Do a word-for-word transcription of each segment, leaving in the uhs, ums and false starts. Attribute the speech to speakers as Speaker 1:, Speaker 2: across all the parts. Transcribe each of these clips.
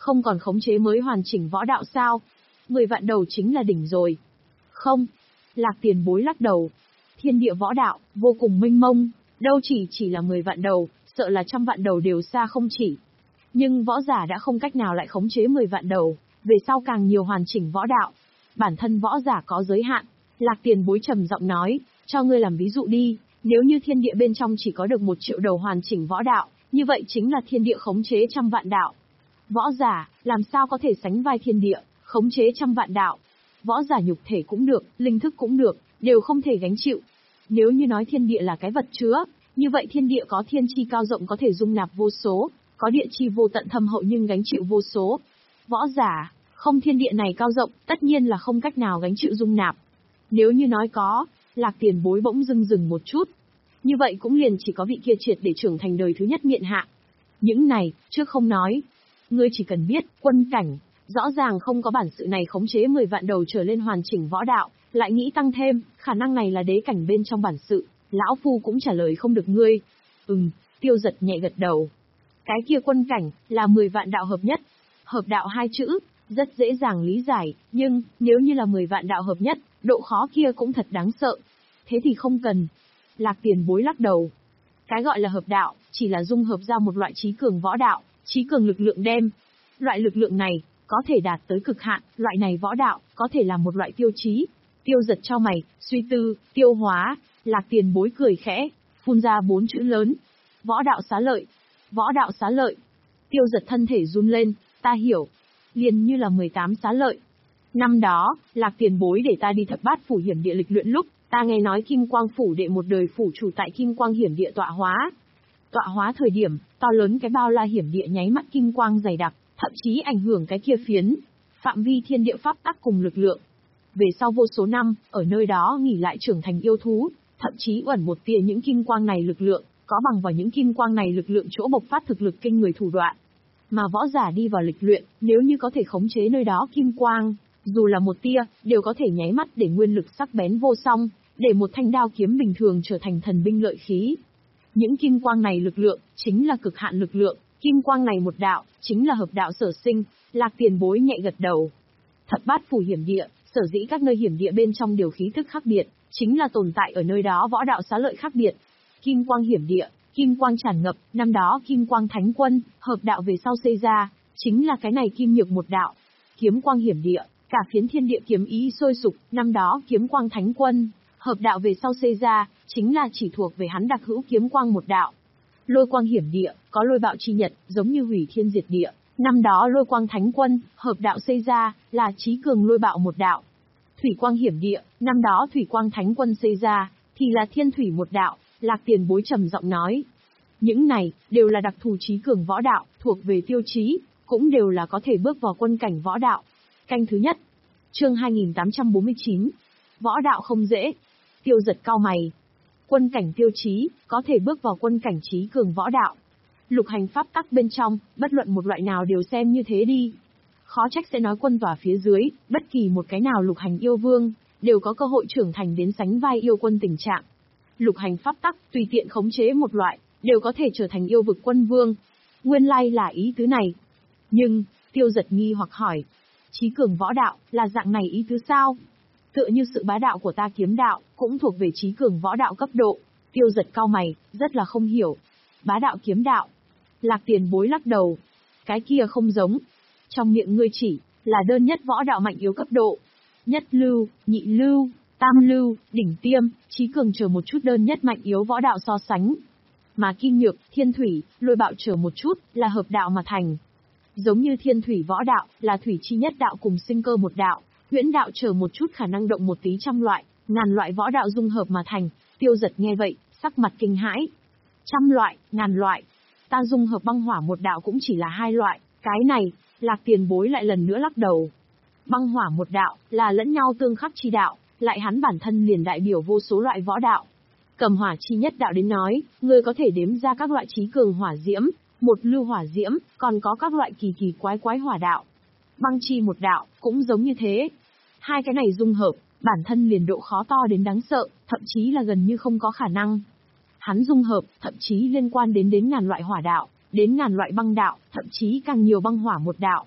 Speaker 1: Không còn khống chế mới hoàn chỉnh võ đạo sao? Mười vạn đầu chính là đỉnh rồi. Không. Lạc Tiền Bối lắc đầu. Thiên địa võ đạo, vô cùng mênh mông, đâu chỉ chỉ là mười vạn đầu, sợ là trăm vạn đầu đều xa không chỉ. Nhưng võ giả đã không cách nào lại khống chế mười vạn đầu, về sau càng nhiều hoàn chỉnh võ đạo. Bản thân võ giả có giới hạn. Lạc Tiền Bối trầm giọng nói, cho ngươi làm ví dụ đi, nếu như thiên địa bên trong chỉ có được một triệu đầu hoàn chỉnh võ đạo, như vậy chính là thiên địa khống chế trăm vạn đạo. Võ giả, làm sao có thể sánh vai thiên địa, khống chế trăm vạn đạo. Võ giả nhục thể cũng được, linh thức cũng được, đều không thể gánh chịu. Nếu như nói thiên địa là cái vật chứa, như vậy thiên địa có thiên chi cao rộng có thể dung nạp vô số, có địa chi vô tận thâm hậu nhưng gánh chịu vô số. Võ giả, không thiên địa này cao rộng, tất nhiên là không cách nào gánh chịu dung nạp. Nếu như nói có, Lạc Tiền Bối bỗng dưng dừng một chút. Như vậy cũng liền chỉ có vị kia triệt để trưởng thành đời thứ nhất miện hạ. Những này, trước không nói. Ngươi chỉ cần biết, quân cảnh, rõ ràng không có bản sự này khống chế mười vạn đầu trở lên hoàn chỉnh võ đạo, lại nghĩ tăng thêm, khả năng này là đế cảnh bên trong bản sự, lão phu cũng trả lời không được ngươi. Ừm, Tiêu Giật nhẹ gật đầu. Cái kia quân cảnh, là mười vạn đạo hợp nhất. Hợp đạo hai chữ, rất dễ dàng lý giải, nhưng, nếu như là mười vạn đạo hợp nhất, độ khó kia cũng thật đáng sợ. Thế thì không cần. Lạc Tiền Bối lắc đầu. Cái gọi là hợp đạo, chỉ là dung hợp ra một loại trí cường võ đạo, trí cường lực lượng đem. Loại lực lượng này, có thể đạt tới cực hạn, loại này võ đạo, có thể là một loại tiêu chí. Tiêu Giật cho mày, suy tư, tiêu hóa, Lạc Tiền Bối cười khẽ, phun ra bốn chữ lớn. Võ đạo xá lợi. Võ đạo xá lợi. Tiêu Giật thân thể run lên, ta hiểu. Liền như là mười tám xá lợi. Năm đó, Lạc Tiền Bối để ta đi thập bát phủ hiểm địa lịch luyện lúc, ta nghe nói Kim Quang phủ đệ một đời phủ chủ tại Kim Quang hiểm địa tọa hóa. Tọa hóa thời điểm, to lớn cái bao la hiểm địa nháy mắt kim quang dày đặc, thậm chí ảnh hưởng cái kia phiến phạm vi thiên địa pháp tắc cùng lực lượng. Về sau vô số năm, ở nơi đó nghỉ lại trưởng thành yêu thú, thậm chí ẩn một tia những kim quang này lực lượng, có bằng vào những kim quang này lực lượng chỗ bộc phát thực lực kinh người thủ đoạn. Mà võ giả đi vào lịch luyện, nếu như có thể khống chế nơi đó kim quang, dù là một tia, đều có thể nháy mắt để nguyên lực sắc bén vô song, để một thanh đao kiếm bình thường trở thành thần binh lợi khí. Những kim quang này lực lượng, chính là cực hạn lực lượng, kim quang này một đạo, chính là hợp đạo sở sinh. Lạc Tiền Bối nhẹ gật đầu. Thập bát phủ hiểm địa, sở dĩ các nơi hiểm địa bên trong điều khí thức khác biệt, chính là tồn tại ở nơi đó võ đạo xá lợi khác biệt. Kim quang hiểm địa, kim quang tràn ngập, năm đó kim quang thánh quân, hợp đạo về sau xây ra, chính là cái này kim nhược một đạo. Kiếm quang hiểm địa, cả phiến thiên địa kiếm ý sôi sục, năm đó kiếm quang thánh quân, hợp đạo về sau xây ra, chính là chỉ thuộc về hắn đặc hữu kiếm quang một đạo. Lôi quang hiểm địa, có lôi bạo chi nhật, giống như hủy thiên diệt địa, năm đó lôi quang thánh quân, hợp đạo xây ra, là trí cường lôi bạo một đạo. Thủy quang hiểm địa, năm đó thủy quang thánh quân xây ra, thì là thiên thủy một đạo. Lạc Tiền Bối trầm giọng nói. Những này, đều là đặc thù trí cường võ đạo, thuộc về tiêu chí, cũng đều là có thể bước vào quân cảnh võ đạo. Canh thứ nhất. Chương hai nghìn tám trăm bốn mươi chín. Võ đạo không dễ. Tiêu Giật cau mày. Quân cảnh tiêu chí, có thể bước vào quân cảnh trí cường võ đạo. Lục hành pháp tắc bên trong, bất luận một loại nào đều xem như thế đi. Khó trách sẽ nói quân tỏa phía dưới, bất kỳ một cái nào lục hành yêu vương, đều có cơ hội trưởng thành đến sánh vai yêu quân tình trạng. Lục hành pháp tắc, tùy tiện khống chế một loại, đều có thể trở thành yêu vực quân vương. Nguyên lai là ý tứ này. Nhưng, Tiêu Giật nghi hoặc hỏi, trí cường võ đạo, là dạng này ý tứ sao? Tựa như sự bá đạo của ta kiếm đạo, cũng thuộc về trí cường võ đạo cấp độ. Tiêu Giật cau mày, rất là không hiểu. Bá đạo kiếm đạo. Lạc Tiền Bối lắc đầu. Cái kia không giống. Trong miệng ngươi chỉ, là đơn nhất võ đạo mạnh yếu cấp độ. Nhất lưu, nhị lưu, tam lưu, đỉnh tiêm, trí cường chờ một chút đơn nhất mạnh yếu võ đạo so sánh. Mà kim nhược, thiên thủy, lôi bạo chờ một chút, là hợp đạo mà thành. Giống như thiên thủy võ đạo, là thủy chi nhất đạo cùng sinh cơ một đạo, huyễn đạo chờ một chút khả năng động một tí trăm loại, ngàn loại võ đạo dung hợp mà thành. Tiêu Giật nghe vậy, sắc mặt kinh hãi. Trăm loại, ngàn loại, ta dung hợp băng hỏa một đạo cũng chỉ là hai loại, cái này, Lạc Tiền Bối lại lần nữa lắc đầu. Băng hỏa một đạo, là lẫn nhau tương khắc chi đạo, lại hắn bản thân liền đại biểu vô số loại võ đạo. Cầm hỏa chi nhất đạo đến nói, ngươi có thể đếm ra các loại trí cường hỏa diễm, một lưu hỏa diễm, còn có các loại kỳ kỳ quái quái hỏa đạo. Băng chi một đạo, cũng giống như thế. Hai cái này dung hợp, bản thân liền độ khó to đến đáng sợ, thậm chí là gần như không có khả năng. Hắn dung hợp, thậm chí liên quan đến đến ngàn loại hỏa đạo, đến ngàn loại băng đạo, thậm chí càng nhiều băng hỏa một đạo.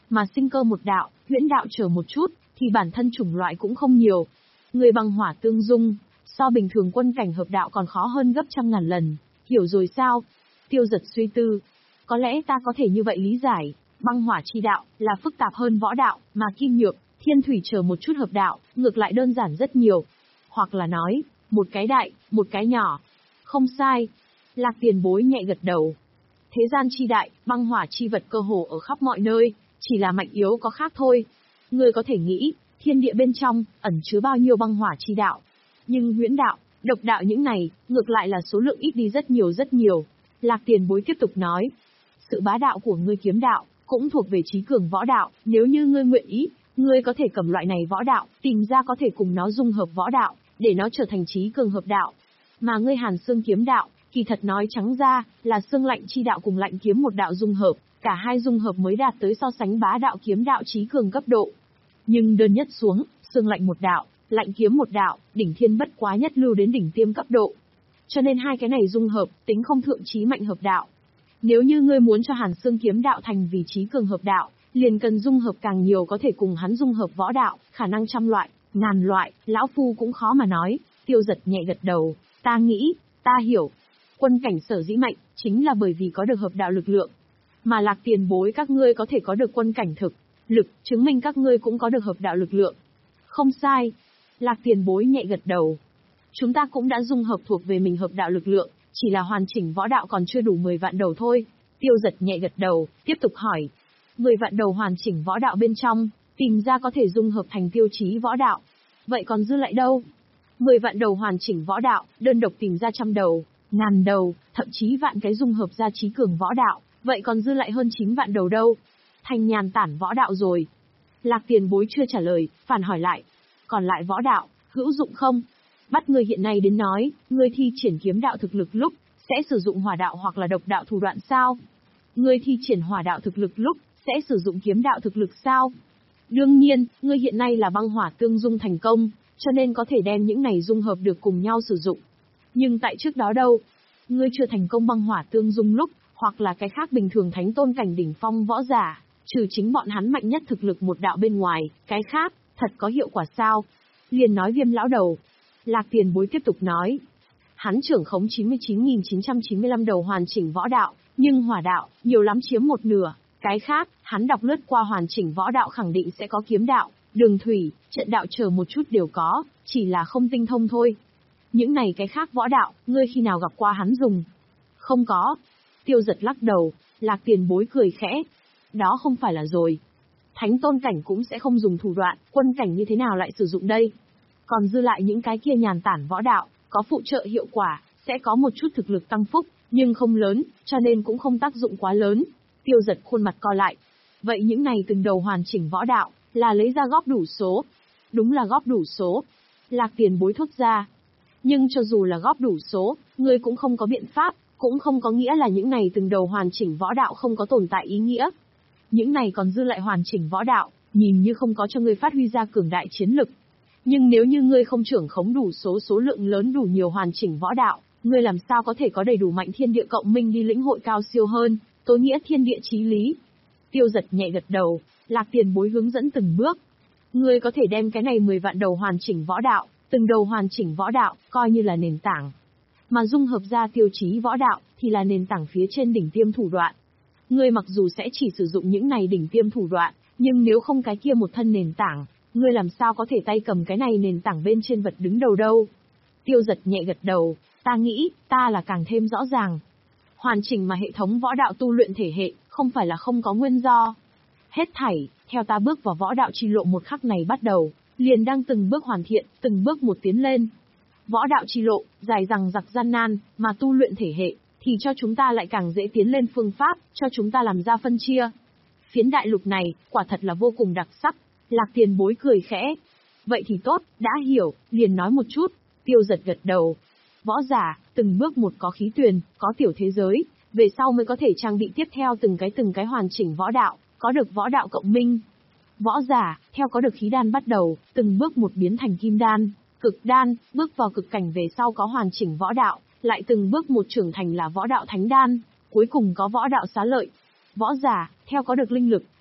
Speaker 1: Mà sinh cơ một đạo, huyễn đạo chờ một chút, thì bản thân chủng loại cũng không nhiều. Người băng hỏa tương dung, so bình thường quân cảnh hợp đạo còn khó hơn gấp trăm ngàn lần. Hiểu rồi sao? Tiêu Giật suy tư. Có lẽ ta có thể như vậy lý giải, băng hỏa chi đạo là phức tạp hơn võ đạo, mà kim nhược, thiên thủy chờ một chút hợp đạo, ngược lại đơn giản rất nhiều. Hoặc là nói, một cái đại, một cái nhỏ. Không sai. Lạc Tiền Bối nhẹ gật đầu. Thế gian chi đại, băng hỏa chi vật cơ hồ ở khắp mọi nơi, chỉ là mạnh yếu có khác thôi. Ngươi có thể nghĩ, thiên địa bên trong, ẩn chứa bao nhiêu băng hỏa chi đạo. Nhưng huyễn đạo, độc đạo những này, ngược lại là số lượng ít đi rất nhiều rất nhiều. Lạc Tiền Bối tiếp tục nói. Sự bá đạo của ngươi kiếm đạo, cũng thuộc về trí cường võ đạo, nếu như ngươi nguyện ý, ngươi có thể cầm loại này võ đạo, tìm ra có thể cùng nó dung hợp võ đạo, để nó trở thành trí cường hợp đạo. Mà ngươi Hàn Xương kiếm đạo, kỳ thật nói trắng ra, là xương lạnh chi đạo cùng lạnh kiếm một đạo dung hợp, cả hai dung hợp mới đạt tới so sánh bá đạo kiếm đạo trí cường cấp độ. Nhưng đơn nhất xuống, xương lạnh một đạo, lạnh kiếm một đạo, đỉnh thiên bất quá nhất lưu đến đỉnh tiêm cấp độ. Cho nên hai cái này dung hợp, tính không thượng trí mạnh hợp đạo. Nếu như ngươi muốn cho Hàn Xương kiếm đạo thành vị trí cường hợp đạo, liền cần dung hợp càng nhiều có thể cùng hắn dung hợp võ đạo, khả năng trăm loại, ngàn loại, lão phu cũng khó mà nói. Tiêu Giật nhẹ gật đầu, ta nghĩ, ta hiểu. Quân cảnh sở dĩ mạnh, chính là bởi vì có được hợp đạo lực lượng. Mà Lạc Tiền Bối các ngươi có thể có được quân cảnh thực lực, chứng minh các ngươi cũng có được hợp đạo lực lượng. Không sai. Lạc Tiền Bối nhẹ gật đầu. Chúng ta cũng đã dung hợp thuộc về mình hợp đạo lực lượng, chỉ là hoàn chỉnh võ đạo còn chưa đủ mười vạn đầu thôi. Tiêu Giật nhẹ gật đầu, tiếp tục hỏi. mười vạn đầu hoàn chỉnh võ đạo bên trong, tìm ra có thể dung hợp thành tiêu chí võ đạo. Vậy còn dư lại đâu? mười vạn đầu hoàn chỉnh võ đạo, đơn độc tìm ra trăm đầu, ngàn đầu, thậm chí vạn cái dung hợp ra trí cường võ đạo, vậy còn dư lại hơn chín vạn đầu đâu? Thành nhàn tản võ đạo rồi. Lạc Tiền Bối chưa trả lời, phản hỏi lại. Còn lại võ đạo, hữu dụng không? Bắt ngươi hiện nay đến nói, ngươi thi triển kiếm đạo thực lực lúc, sẽ sử dụng hỏa đạo hoặc là độc đạo thủ đoạn sao? Ngươi thi triển hỏa đạo thực lực lúc, sẽ sử dụng kiếm đạo thực lực sao? Đương nhiên, ngươi hiện nay là băng hỏa tương dung thành công, cho nên có thể đem những này dung hợp được cùng nhau sử dụng. Nhưng tại trước đó đâu? Ngươi chưa thành công băng hỏa tương dung lúc, hoặc là cái khác bình thường thánh tôn cảnh đỉnh phong võ giả, trừ chính bọn hắn mạnh nhất thực lực một đạo bên ngoài, cái khác, thật có hiệu quả sao? Liền nói Viêm lão đầu. Lạc Tiền Bối tiếp tục nói. Hắn trưởng khống chín mươi chín nghìn chín trăm chín mươi lăm đầu hoàn chỉnh võ đạo, nhưng hỏa đạo, nhiều lắm chiếm một nửa. Cái khác, hắn đọc lướt qua hoàn chỉnh võ đạo khẳng định sẽ có kiếm đạo, đường thủy, trận đạo chờ một chút đều có, chỉ là không tinh thông thôi. Những này cái khác võ đạo, ngươi khi nào gặp qua hắn dùng? Không có. Tiêu Giật lắc đầu, Lạc Tiền Bối cười khẽ. Đó không phải là rồi. Thánh tôn cảnh cũng sẽ không dùng thủ đoạn, quân cảnh như thế nào lại sử dụng đây? Còn dư lại những cái kia nhàn tản võ đạo, có phụ trợ hiệu quả, sẽ có một chút thực lực tăng phúc, nhưng không lớn, cho nên cũng không tác dụng quá lớn. Tiêu Giật khuôn mặt co lại. Vậy những này từng đầu hoàn chỉnh võ đạo, là lấy ra góp đủ số. Đúng là góp đủ số. Lạc Tiền Bối thốt ra. Nhưng cho dù là góp đủ số, ngươi cũng không có biện pháp, cũng không có nghĩa là những này từng đầu hoàn chỉnh võ đạo không có tồn tại ý nghĩa. Những này còn dư lại hoàn chỉnh võ đạo, nhìn như không có cho ngươi phát huy ra cường đại chiến lực. Nhưng nếu như ngươi không trưởng khống đủ số số lượng lớn đủ nhiều hoàn chỉnh võ đạo, ngươi làm sao có thể có đầy đủ mạnh thiên địa cộng minh đi lĩnh hội cao siêu hơn, tối nghĩa thiên địa chí lý. Tiêu Giật nhẹ gật đầu, Lạc Tiền Bối hướng dẫn từng bước. Ngươi có thể đem cái này mười vạn đầu hoàn chỉnh võ đạo, từng đầu hoàn chỉnh võ đạo, coi như là nền tảng. Mà dung hợp ra tiêu chí võ đạo, thì là nền tảng phía trên đỉnh tiêm thủ đoạn. Ngươi mặc dù sẽ chỉ sử dụng những này đỉnh tiêm thủ đoạn, nhưng nếu không cái kia một thân nền tảng, ngươi làm sao có thể tay cầm cái này nền tảng bên trên vật đứng đầu đâu? Tiêu Giật nhẹ gật đầu, ta nghĩ, ta là càng thêm rõ ràng. Hoàn chỉnh mà hệ thống võ đạo tu luyện thể hệ, không phải là không có nguyên do. Hết thảy, theo ta bước vào võ đạo chi lộ một khắc này bắt đầu, liền đang từng bước hoàn thiện, từng bước một tiến lên. Võ đạo chi lộ, dài dằng dặc gian nan, mà tu luyện thể hệ, thì cho chúng ta lại càng dễ tiến lên phương pháp, cho chúng ta làm ra phân chia. Phiến đại lục này, quả thật là vô cùng đặc sắc. Lạc Tiền Bối cười khẽ. Vậy thì tốt, đã hiểu, liền nói một chút. Tiêu Giật gật đầu. Võ giả, từng bước một có khí tuyền, có tiểu thế giới, về sau mới có thể trang bị tiếp theo từng cái từng cái hoàn chỉnh võ đạo, có được võ đạo cộng minh. Võ giả, theo có được khí đan bắt đầu, từng bước một biến thành kim đan, cực đan, bước vào cực cảnh về sau có hoàn chỉnh võ đạo, lại từng bước một trưởng thành là võ đạo thánh đan, cuối cùng có võ đạo xá lợi. Võ giả, theo có được linh lực,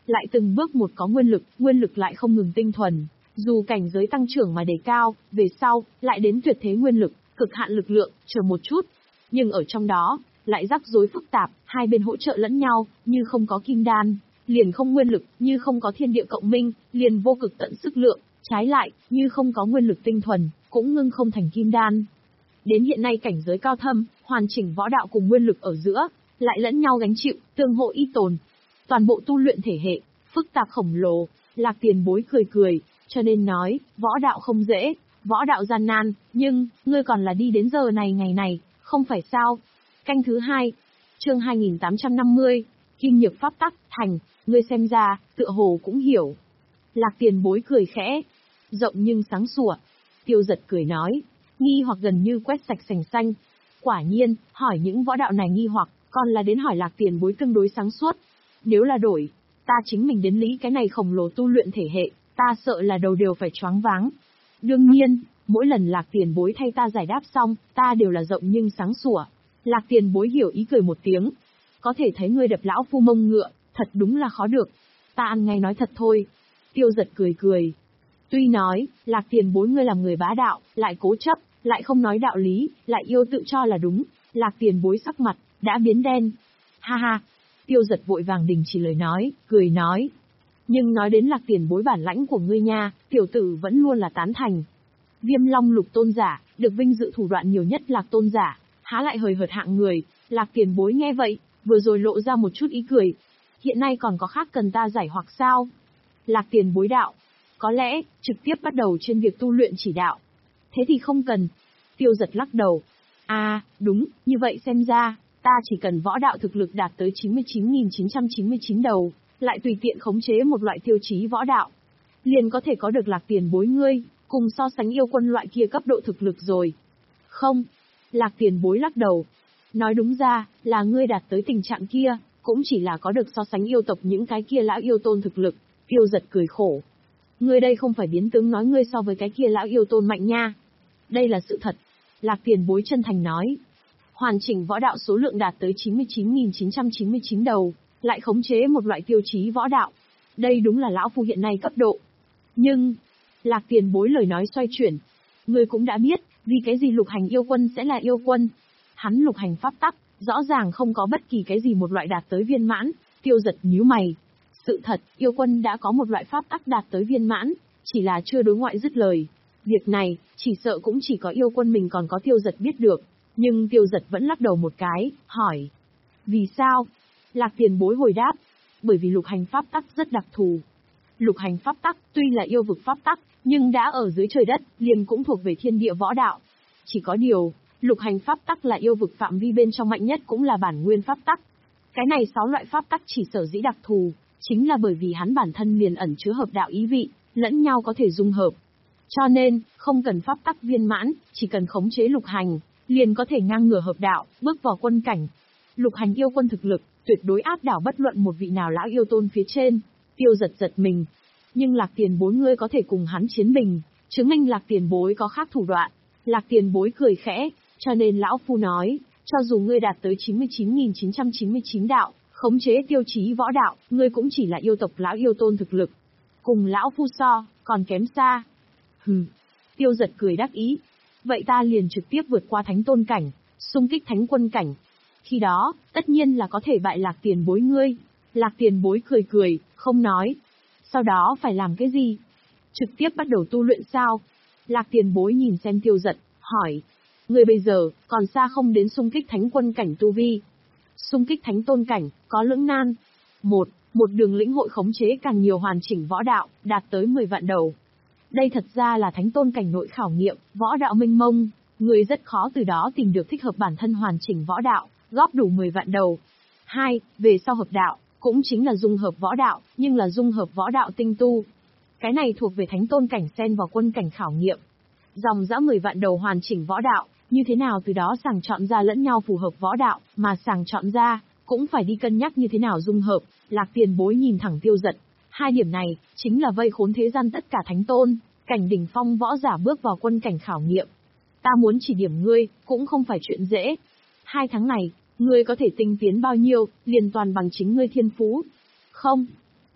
Speaker 1: lại từng bước một có nguyên lực, nguyên lực lại không ngừng tinh thuần. Dù cảnh giới tăng trưởng mà đề cao, về sau, lại đến tuyệt thế nguyên lực, cực hạn lực lượng, chờ một chút. Nhưng ở trong đó, lại rắc rối phức tạp, hai bên hỗ trợ lẫn nhau, như không có kim đan, liền không nguyên lực, như không có thiên địa cộng minh, liền vô cực tận sức lượng, trái lại, như không có nguyên lực tinh thuần, cũng ngưng không thành kim đan. Đến hiện nay cảnh giới cao thâm, hoàn chỉnh võ đạo cùng nguyên lực ở giữa, lại lẫn nhau gánh chịu, tương hộ y tồn. Toàn bộ tu luyện thể hệ, phức tạp khổng lồ, Lạc Tiền Bối cười cười, cho nên nói, võ đạo không dễ, võ đạo gian nan, nhưng, ngươi còn là đi đến giờ này ngày này, không phải sao? Canh thứ hai, chương hai nghìn tám trăm năm mươi, Kim Nhược Pháp Tắc, thành, ngươi xem ra, tựa hồ cũng hiểu. Lạc Tiền Bối cười khẽ, rộng nhưng sáng sủa. Tiêu Giật cười nói, nghi hoặc gần như quét sạch sành xanh. Quả nhiên, hỏi những võ đạo này nghi hoặc, còn là đến hỏi Lạc Tiền Bối tương đối sáng suốt. Nếu là đổi, ta chính mình đến lý cái này khổng lồ tu luyện thể hệ, ta sợ là đầu đều phải choáng váng. Đương nhiên, mỗi lần Lạc Tiền Bối thay ta giải đáp xong, ta đều là rộng nhưng sáng sủa. Lạc Tiền Bối hiểu ý cười một tiếng. Có thể thấy ngươi đập lão phu mông ngựa, thật đúng là khó được. Ta ăn ngay nói thật thôi. Tiêu Giật cười cười. Tuy nói, Lạc Tiền Bối ngươi làm người bá đạo, lại cố chấp, lại không nói đạo lý, lại yêu tự cho là đúng. Lạc Tiền Bối sắc mặt, đã biến đen. Ha ha. Tiêu Giật vội vàng đình chỉ lời nói, cười nói. Nhưng nói đến Lạc Tiền Bối bản lãnh của ngươi nha, tiểu tử vẫn luôn là tán thành. Viêm Long Lục Tôn giả, được vinh dự thủ đoạn nhiều nhất Lạc Tôn giả, há lại hời hợt hạng người. Lạc Tiền Bối nghe vậy, vừa rồi lộ ra một chút ý cười. Hiện nay còn có khác cần ta giải hoặc sao? Lạc Tiền Bối đạo. Có lẽ, trực tiếp bắt đầu trên việc tu luyện chỉ đạo. Thế thì không cần. Tiêu Giật lắc đầu. À, đúng, như vậy xem ra, ta chỉ cần võ đạo thực lực đạt tới chín mươi chín nghìn chín trăm chín mươi chín đầu, lại tùy tiện khống chế một loại tiêu chí võ đạo. Liền có thể có được Lạc Tiền Bối ngươi, cùng so sánh yêu quân loại kia cấp độ thực lực rồi. Không. Lạc Tiền Bối lắc đầu. Nói đúng ra, là ngươi đạt tới tình trạng kia, cũng chỉ là có được so sánh yêu tộc những cái kia lão yêu tôn thực lực. Tiêu Giật cười khổ. Ngươi đây không phải biến tướng nói ngươi so với cái kia lão yêu tôn mạnh nha. Đây là sự thật. Lạc Tiền Bối chân thành nói. Hoàn chỉnh võ đạo số lượng đạt tới chín mươi chín nghìn chín trăm chín mươi chín đầu, lại khống chế một loại tiêu chí võ đạo. Đây đúng là lão phu hiện nay cấp độ. Nhưng, Lạc Tiền Bối lời nói xoay chuyển. Ngươi cũng đã biết, vì cái gì lục hành yêu quân sẽ là yêu quân. Hắn lục hành pháp tắc, rõ ràng không có bất kỳ cái gì một loại đạt tới viên mãn. Tiêu Giật nhíu mày. Sự thật, yêu quân đã có một loại pháp tắc đạt tới viên mãn, chỉ là chưa đối ngoại dứt lời. Việc này, chỉ sợ cũng chỉ có yêu quân mình còn có Tiêu Giật biết được. Nhưng Tiêu Giật vẫn lắc đầu một cái, hỏi. Vì sao? Lạc Tiền Bối hồi đáp. Bởi vì lục hành pháp tắc rất đặc thù. Lục hành pháp tắc, tuy là yêu vực pháp tắc, nhưng đã ở dưới trời đất, liền cũng thuộc về thiên địa võ đạo. Chỉ có điều, lục hành pháp tắc là yêu vực phạm vi bên trong mạnh nhất cũng là bản nguyên pháp tắc. Cái này sáu loại pháp tắc chỉ sở dĩ đặc thù, chính là bởi vì hắn bản thân liền ẩn chứa hợp đạo ý vị, lẫn nhau có thể dung hợp. Cho nên, không cần pháp tắc viên mãn, chỉ cần khống chế lục hành, liền có thể ngang ngửa hợp đạo, bước vào quân cảnh. Lục hành yêu quân thực lực, tuyệt đối áp đảo bất luận một vị nào lão yêu tôn phía trên. Tiêu Giật giật mình. Nhưng Lạc Tiền Bối ngươi có thể cùng hắn chiến bình, chứng minh Lạc Tiền Bối có khác thủ đoạn. Lạc Tiền Bối cười khẽ, cho nên lão phu nói, cho dù ngươi đạt tới chín mươi chín nghìn chín trăm chín mươi chín đạo, khống chế tiêu chí võ đạo, ngươi cũng chỉ là yêu tộc lão yêu tôn thực lực. Cùng lão phu so, còn kém xa. Hừ. Tiêu Giật cười đắc ý. Vậy ta liền trực tiếp vượt qua thánh tôn cảnh, xung kích thánh quân cảnh. Khi đó, tất nhiên là có thể bại Lạc Tiền Bối ngươi. Lạc Tiền Bối cười cười, không nói. Sau đó phải làm cái gì? Trực tiếp bắt đầu tu luyện sao? Lạc Tiền Bối nhìn xem Tiêu Giật, hỏi. Ngươi bây giờ, còn xa không đến xung kích thánh quân cảnh tu vi? Xung kích thánh tôn cảnh, có lưỡng nan. Một, một đường lĩnh hội khống chế càng nhiều hoàn chỉnh võ đạo, đạt tới mười vạn đầu. Đây thật ra là thánh tôn cảnh nội khảo nghiệm, võ đạo mênh mông, người rất khó từ đó tìm được thích hợp bản thân hoàn chỉnh võ đạo, góp đủ mười vạn đầu. Hai, về sau hợp đạo, cũng chính là dung hợp võ đạo, nhưng là dung hợp võ đạo tinh tu. Cái này thuộc về thánh tôn cảnh xen vào quân cảnh khảo nghiệm. Dòng dã mười vạn đầu hoàn chỉnh võ đạo, như thế nào từ đó sàng chọn ra lẫn nhau phù hợp võ đạo, mà sàng chọn ra, cũng phải đi cân nhắc như thế nào dung hợp. Lạc Tiền Bối nhìn thẳng Tiêu Giật. Hai điểm này, chính là vây khốn thế gian tất cả thánh tôn, cảnh đỉnh phong võ giả bước vào quân cảnh khảo nghiệm. Ta muốn chỉ điểm ngươi, cũng không phải chuyện dễ. Hai tháng này, ngươi có thể tinh tiến bao nhiêu, liền toàn bằng chính ngươi thiên phú. Không.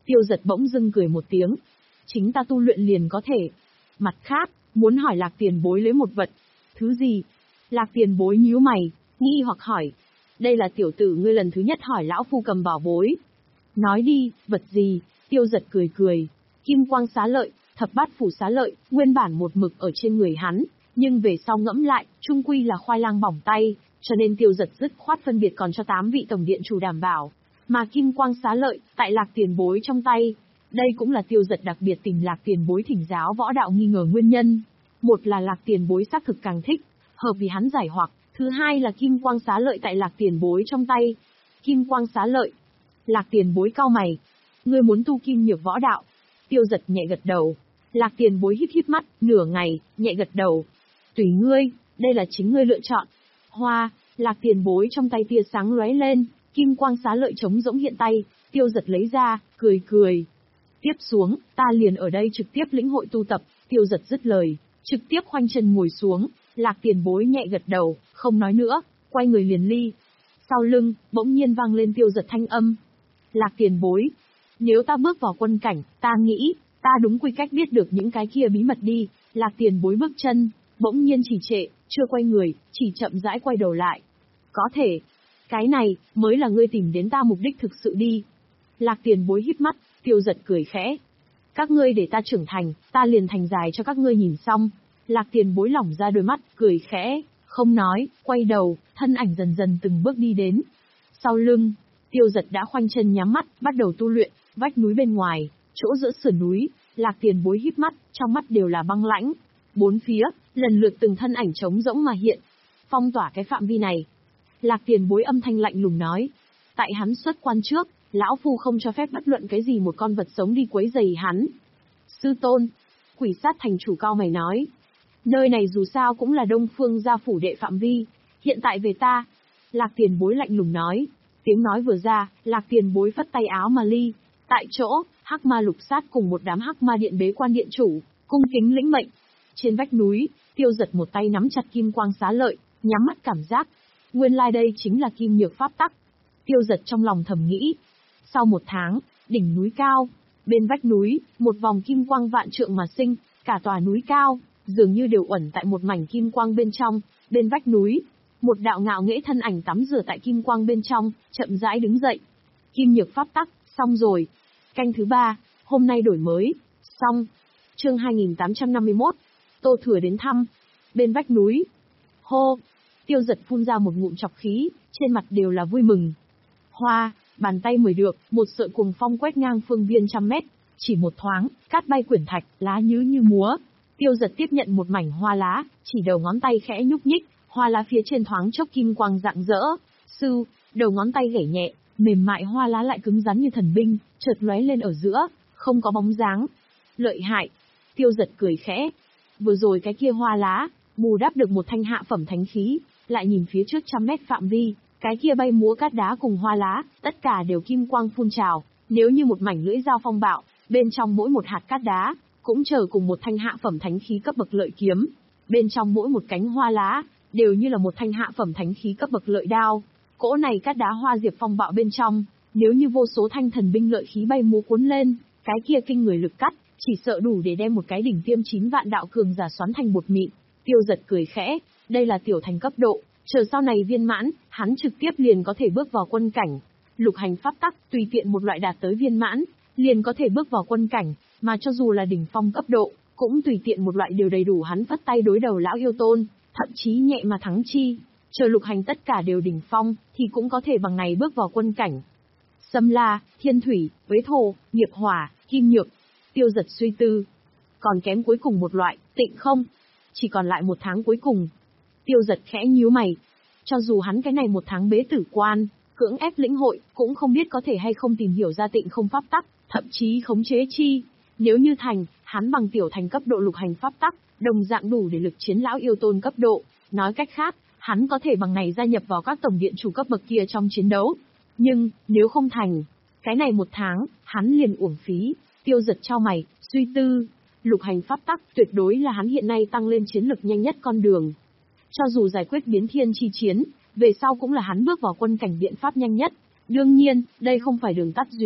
Speaker 1: Tiêu Giật bỗng dưng cười một tiếng. Chính ta tu luyện liền có thể. Mặt khác, muốn hỏi Lạc tiền bối lấy một vật. Thứ gì? Lạc tiền bối nhíu mày, nghi hoặc hỏi. Đây là tiểu tử ngươi lần thứ nhất hỏi lão phu cầm bảo bối. Nói đi, vật gì? Tiêu Giật cười cười. Kim quang xá lợi, thập bát phủ xá lợi, nguyên bản một mực ở trên người hắn, nhưng về sau ngẫm lại, trung quy là khoai lang bỏng tay, cho nên Tiêu Giật dứt khoát phân biệt còn cho tám vị tổng điện chủ đảm bảo. Mà kim quang xá lợi, tại Lạc tiền bối trong tay. Đây cũng là Tiêu Giật đặc biệt tìm Lạc tiền bối thỉnh giáo võ đạo nghi ngờ nguyên nhân. Một là Lạc tiền bối xác thực càng thích, hợp vì hắn giải hoặc, thứ hai là kim quang xá lợi tại Lạc tiền bối trong tay. Kim quang xá lợi. Lạc tiền bối cau mày. Ngươi muốn tu kim nhược võ đạo? Tiêu Giật nhẹ gật đầu. Lạc tiền bối híp híp mắt, nửa ngày, nhẹ gật đầu. Tùy ngươi, đây là chính ngươi lựa chọn. Hoa, Lạc tiền bối trong tay tia sáng lóe lên, kim quang xá lợi trống rỗng hiện tay, Tiêu Giật lấy ra, cười cười. Tiếp xuống, ta liền ở đây trực tiếp lĩnh hội tu tập. Tiêu Giật dứt lời, trực tiếp khoanh chân ngồi xuống. Lạc tiền bối nhẹ gật đầu, không nói nữa, quay người liền ly. Sau lưng, bỗng nhiên vang lên Tiêu Giật thanh âm. Lạc tiền bối, nếu ta bước vào quân cảnh, ta nghĩ, ta đúng quy cách biết được những cái kia bí mật đi. Lạc tiền bối bước chân, bỗng nhiên trì trệ, chưa quay người, chỉ chậm rãi quay đầu lại. Có thể, cái này, mới là ngươi tìm đến ta mục đích thực sự đi. Lạc tiền bối híp mắt, Tiêu Giật cười khẽ. Các ngươi để ta trưởng thành, ta liền thành dài cho các ngươi nhìn xong. Lạc tiền bối lỏng ra đôi mắt, cười khẽ, không nói, quay đầu, thân ảnh dần dần từng bước đi đến. Sau lưng, Tiêu Giật đã khoanh chân nhắm mắt, bắt đầu tu luyện, vách núi bên ngoài, chỗ giữa sườn núi, Lạc tiền bối híp mắt, trong mắt đều là băng lãnh. Bốn phía, lần lượt từng thân ảnh trống rỗng mà hiện. Phong tỏa cái phạm vi này. Lạc tiền bối âm thanh lạnh lùng nói. Tại hắn xuất quan trước, lão phu không cho phép bất luận cái gì một con vật sống đi quấy rầy hắn. Sư tôn, Quỷ Sát thành chủ cao mày nói. Nơi này dù sao cũng là Đông Phương gia phủ đệ phạm vi, hiện tại về ta. Lạc tiền bối lạnh lùng nói. Tiếng nói vừa ra, Lạc tiền bối phất tay áo mà ly. Tại chỗ, Hắc Ma Lục Sát cùng một đám Hắc Ma Điện bế quan điện chủ, cung kính lĩnh mệnh. Trên vách núi, Tiêu Giật một tay nắm chặt kim quang xá lợi, nhắm mắt cảm giác. Nguyên lai like đây chính là kim nhược pháp tắc. Tiêu Giật trong lòng thầm nghĩ. Sau một tháng, đỉnh núi cao, bên vách núi, một vòng kim quang vạn trượng mà sinh, cả tòa núi cao, dường như đều ẩn tại một mảnh kim quang bên trong. Bên vách núi, một đạo ngạo nghễ thân ảnh tắm rửa tại kim quang bên trong, chậm rãi đứng dậy. Kim nhược pháp tắc, xong rồi. Canh thứ ba, hôm nay đổi mới, xong. Chương hai nghìn tám trăm năm mươi mốt, Tô Thừa đến thăm. Bên vách núi. Hô! Tiêu Giật phun ra một ngụm chọc khí, trên mặt đều là vui mừng. Hoa, bàn tay mười được, một sợi cuồng phong quét ngang phương viên trăm mét. Chỉ một thoáng, cát bay quyển thạch, lá nhứ như múa. Tiêu Giật tiếp nhận một mảnh hoa lá, chỉ đầu ngón tay khẽ nhúc nhích, hoa lá phía trên thoáng chốc kim quang rạng rỡ. Sư, đầu ngón tay gảy nhẹ, mềm mại hoa lá lại cứng rắn như thần binh, chợt lóe lên ở giữa, không có bóng dáng. Lợi hại. Tiêu Giật cười khẽ. Vừa rồi cái kia hoa lá, bù đắp được một thanh hạ phẩm thánh khí, lại nhìn phía trước trăm mét phạm vi, cái kia bay múa cát đá cùng hoa lá, tất cả đều kim quang phun trào, nếu như một mảnh lưỡi dao phong bạo, bên trong mỗi một hạt cát đá, cũng chờ cùng một thanh hạ phẩm thánh khí cấp bậc lợi kiếm. Bên trong mỗi một cánh hoa lá, đều như là một thanh hạ phẩm thánh khí cấp bậc lợi đao. Cỗ này cát đá hoa diệp phong bạo bên trong, nếu như vô số thanh thần binh lợi khí bay múa cuốn lên, cái kia kinh người lực cắt, chỉ sợ đủ để đem một cái đỉnh tiêm chín vạn đạo cường giả xoắn thành bột mịn. Tiêu Giật cười khẽ, đây là tiểu thành cấp độ, chờ sau này viên mãn, hắn trực tiếp liền có thể bước vào quân cảnh. Lục hành pháp tắc, tùy tiện một loại đạt tới viên mãn, liền có thể bước vào quân cảnh, mà cho dù là đỉnh phong cấp độ, cũng tùy tiện một loại đều đầy đủ hắn phất tay đối đầu lão yêu tôn, thậm chí nhẹ mà thắng chi. Chờ lục hành tất cả đều đỉnh phong, thì cũng có thể bằng này bước vào quân cảnh. Sâm La, Thiên Thủy, Quế Thổ, Nghiệp Hỏa, Kim Nhược. Tiêu Giật suy tư. Còn kém cuối cùng một loại, Tịnh Không. Chỉ còn lại một tháng cuối cùng. Tiêu Giật khẽ nhíu mày. Cho dù hắn cái này một tháng bế tử quan, cưỡng ép lĩnh hội, cũng không biết có thể hay không tìm hiểu ra Tịnh Không pháp tắc, thậm chí khống chế chi. Nếu như thành, hắn bằng tiểu thành cấp độ lục hành pháp tắc, đồng dạng đủ để lực chiến lão yêu tôn cấp độ. Nói cách khác, hắn có thể bằng này gia nhập vào các tổng điện chủ cấp bậc kia trong chiến đấu. Nhưng, nếu không thành, cái này một tháng, hắn liền uổng phí. Tiêu Giật chau mày, suy tư. Lục hành pháp tắc tuyệt đối là hắn hiện nay tăng lên chiến lực nhanh nhất con đường. Cho dù giải quyết biến thiên chi chiến, về sau cũng là hắn bước vào quân cảnh biện pháp nhanh nhất. Đương nhiên, đây không phải đường tắt duy nhất,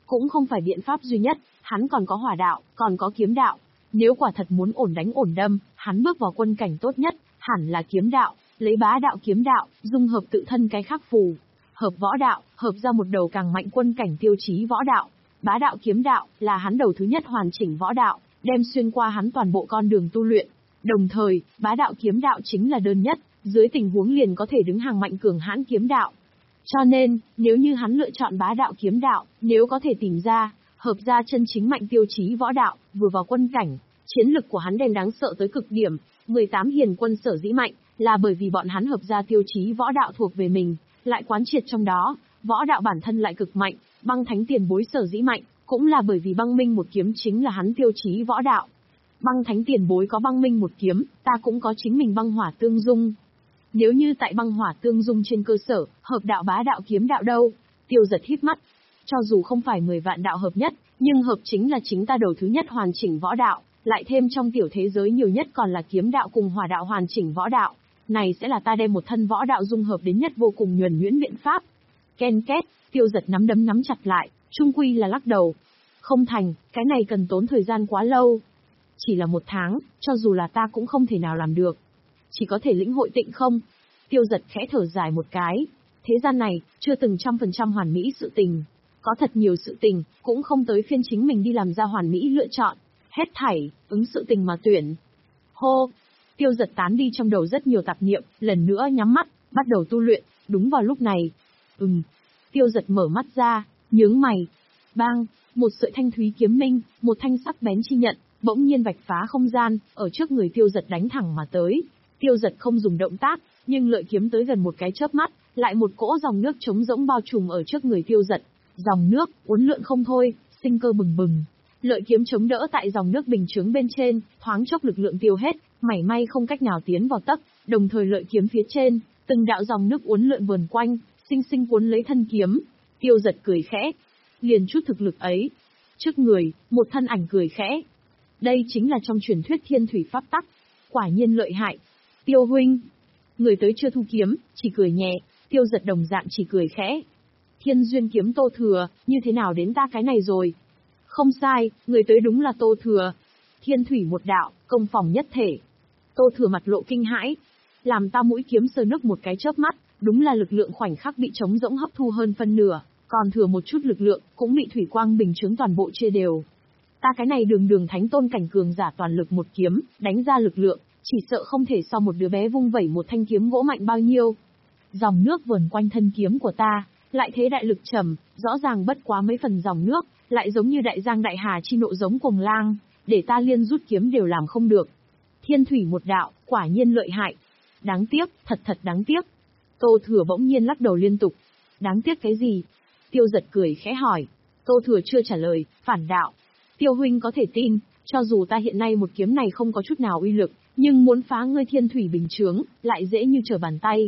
Speaker 1: cũng không phải biện pháp duy nhất, hắn còn có hỏa đạo, còn có kiếm đạo. Nếu quả thật muốn ổn đánh ổn đâm, hắn bước vào quân cảnh tốt nhất, hẳn là kiếm đạo, lấy bá đạo kiếm đạo, dung hợp tự thân cái khắc phù, hợp võ đạo, hợp ra một đầu càng mạnh quân cảnh tiêu chí võ đạo. Bá đạo kiếm đạo là hắn đầu thứ nhất hoàn chỉnh võ đạo, đem xuyên qua hắn toàn bộ con đường tu luyện. Đồng thời, bá đạo kiếm đạo chính là đơn nhất, dưới tình huống liền có thể đứng hàng mạnh cường hãn kiếm đạo. Cho nên, nếu như hắn lựa chọn bá đạo kiếm đạo, nếu có thể tìm ra, hợp ra chân chính mạnh tiêu chí võ đạo, vừa vào quân cảnh, chiến lực của hắn đem đáng sợ tới cực điểm. mười tám hiền quân sở dĩ mạnh, là bởi vì bọn hắn hợp ra tiêu chí võ đạo thuộc về mình, lại quán triệt trong đó, võ đạo bản thân lại cực mạnh. Băng thánh tiền bối sở dĩ mạnh, cũng là bởi vì băng minh một kiếm chính là hắn tiêu chí võ đạo. Băng thánh tiền bối có băng minh một kiếm, ta cũng có chính mình băng hỏa tương dung. Nếu như tại băng hỏa tương dung trên cơ sở, hợp đạo bá đạo kiếm đạo đâu? Tiêu Giật hít mắt. Cho dù không phải mười vạn đạo hợp nhất, nhưng hợp chính là chính ta đầu thứ nhất hoàn chỉnh võ đạo, lại thêm trong tiểu thế giới nhiều nhất còn là kiếm đạo cùng hỏa đạo hoàn chỉnh võ đạo. Này sẽ là ta đem một thân võ đạo dung hợp đến nhất vô cùng nhuần nhuyễn biện pháp. Ken két, Tiêu Giật nắm đấm nắm chặt lại, chung quy là lắc đầu. Không thành, cái này cần tốn thời gian quá lâu. Chỉ là một tháng, cho dù là ta cũng không thể nào làm được. Chỉ có thể lĩnh hội tịnh không? Tiêu Giật khẽ thở dài một cái. Thế gian này, chưa từng trăm phần trăm hoàn mỹ sự tình. Có thật nhiều sự tình, cũng không tới phiên chính mình đi làm ra hoàn mỹ lựa chọn. Hết thảy, ứng sự tình mà tuyển. Hô! Tiêu Giật tán đi trong đầu rất nhiều tạp niệm, lần nữa nhắm mắt, bắt đầu tu luyện. Đúng vào lúc này. Ừm. Tiêu Giật mở mắt ra, nhướng mày. Bang! Một sợi thanh thúy kiếm minh, một thanh sắc bén chi nhận, bỗng nhiên vạch phá không gian, ở trước người Tiêu Giật đánh thẳng mà tới. Tiêu Giật không dùng động tác, nhưng lợi kiếm tới gần một cái chớp mắt, lại một cỗ dòng nước trống rỗng bao trùm ở trước người Tiêu Giật. Dòng nước, uốn lượn không thôi, sinh cơ bừng bừng. Lợi kiếm chống đỡ tại dòng nước bình chướng bên trên, thoáng chốc lực lượng tiêu hết, mảy may không cách nào tiến vào tấc, đồng thời lợi kiếm phía trên, từng đạo dòng nước uốn lượn vần quanh, sinh sinh cuốn lấy thân kiếm. Tiêu Giật cười khẽ, liền chút thực lực ấy. Trước người, một thân ảnh cười khẽ. Đây chính là trong truyền thuyết thiên thủy pháp tắc. Quả nhiên lợi hại. Tiêu huynh. Người tới chưa thu kiếm, chỉ cười nhẹ. Tiêu Giật đồng dạng chỉ cười khẽ. Thiên duyên kiếm Tô Thừa, như thế nào đến ta cái này rồi? Không sai, người tới đúng là Tô Thừa. Thiên thủy một đạo, công phòng nhất thể. Tô Thừa mặt lộ kinh hãi. Làm ta mũi kiếm sơ nước một cái chớp mắt, đúng là lực lượng khoảnh khắc bị trống rỗng hấp thu hơn phân nửa, còn thừa một chút lực lượng, cũng bị thủy quang bình chướng toàn bộ chia đều. Ta cái này đường đường thánh tôn cảnh cường giả toàn lực một kiếm, đánh ra lực lượng, chỉ sợ không thể so một đứa bé vung vẩy một thanh kiếm gỗ mạnh bao nhiêu. Dòng nước vờn quanh thân kiếm của ta, lại thế đại lực trầm, rõ ràng bất quá mấy phần dòng nước, lại giống như đại giang đại hà chi nộ giống cuồng lang, để ta liên rút kiếm đều làm không được. Thiên thủy một đạo, quả nhiên lợi hại. Đáng tiếc, thật thật đáng tiếc. Tô Thừa bỗng nhiên lắc đầu liên tục. Đáng tiếc cái gì? Tiêu Giật cười khẽ hỏi. Tô Thừa chưa trả lời, phản đạo. Tiêu huynh có thể tin, cho dù ta hiện nay một kiếm này không có chút nào uy lực, nhưng muốn phá ngươi thiên thủy bình chướng, lại dễ như trở bàn tay.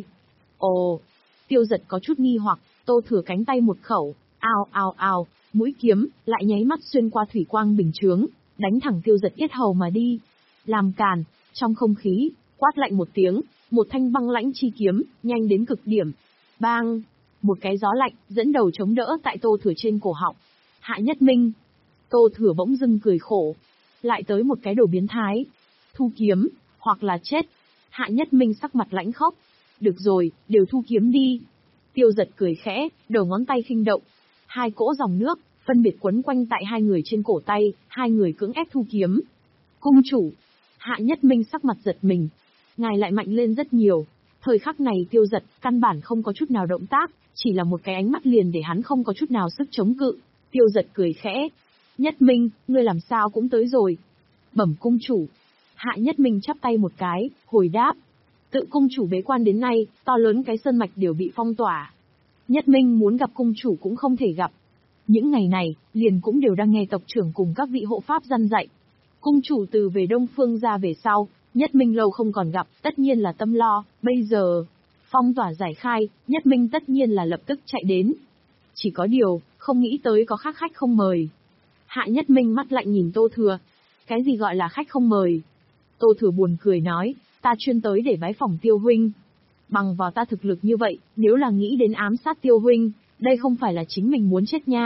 Speaker 1: Ồ! Tiêu Giật có chút nghi hoặc, Tô Thừa cánh tay một khẩu, ao ao ao, mũi kiếm, lại nháy mắt xuyên qua thủy quang bình chướng, đánh thẳng Tiêu Giật yết hầu mà đi. Làm càn, trong không khí, quát lạnh một tiếng, một thanh băng lãnh chi kiếm, nhanh đến cực điểm. Bang! Một cái gió lạnh, dẫn đầu chống đỡ tại Tô Thừa trên cổ họng. Hạ Nhất Minh! Tô Thừa bỗng dưng cười khổ. Lại tới một cái đồ biến thái. Thu kiếm, hoặc là chết. Hạ Nhất Minh sắc mặt lãnh khốc. Được rồi, đều thu kiếm đi. Tiêu Giật cười khẽ, đầu ngón tay khinh động. Hai cỗ dòng nước, phân biệt quấn quanh tại hai người trên cổ tay, hai người cưỡng ép thu kiếm. Cung chủ! Hạ Nhất Minh sắc mặt giật mình. Ngài lại mạnh lên rất nhiều. Thời khắc này Tiêu Giật, căn bản không có chút nào động tác, chỉ là một cái ánh mắt liền để hắn không có chút nào sức chống cự. Tiêu Giật cười khẽ. Nhất Minh, ngươi làm sao cũng tới rồi. Bẩm cung chủ. Hạ Nhất Minh chắp tay một cái, hồi đáp. Tự cung chủ bế quan đến nay, to lớn cái sơn mạch đều bị phong tỏa. Nhất Minh muốn gặp cung chủ cũng không thể gặp. Những ngày này, liền cũng đều đang nghe tộc trưởng cùng các vị hộ pháp răn dạy. Cung chủ từ về Đông Phương ra về sau, Nhất Minh lâu không còn gặp, tất nhiên là tâm lo, bây giờ, phong tỏa giải khai, Nhất Minh tất nhiên là lập tức chạy đến. Chỉ có điều, không nghĩ tới có khác khách không mời. Hạ Nhất Minh mắt lạnh nhìn Tô Thừa. Cái gì gọi là khách không mời? Tô Thừa buồn cười nói, ta chuyên tới để bái phỏng Tiêu huynh. Bằng vào ta thực lực như vậy, nếu là nghĩ đến ám sát Tiêu huynh, đây không phải là chính mình muốn chết nha.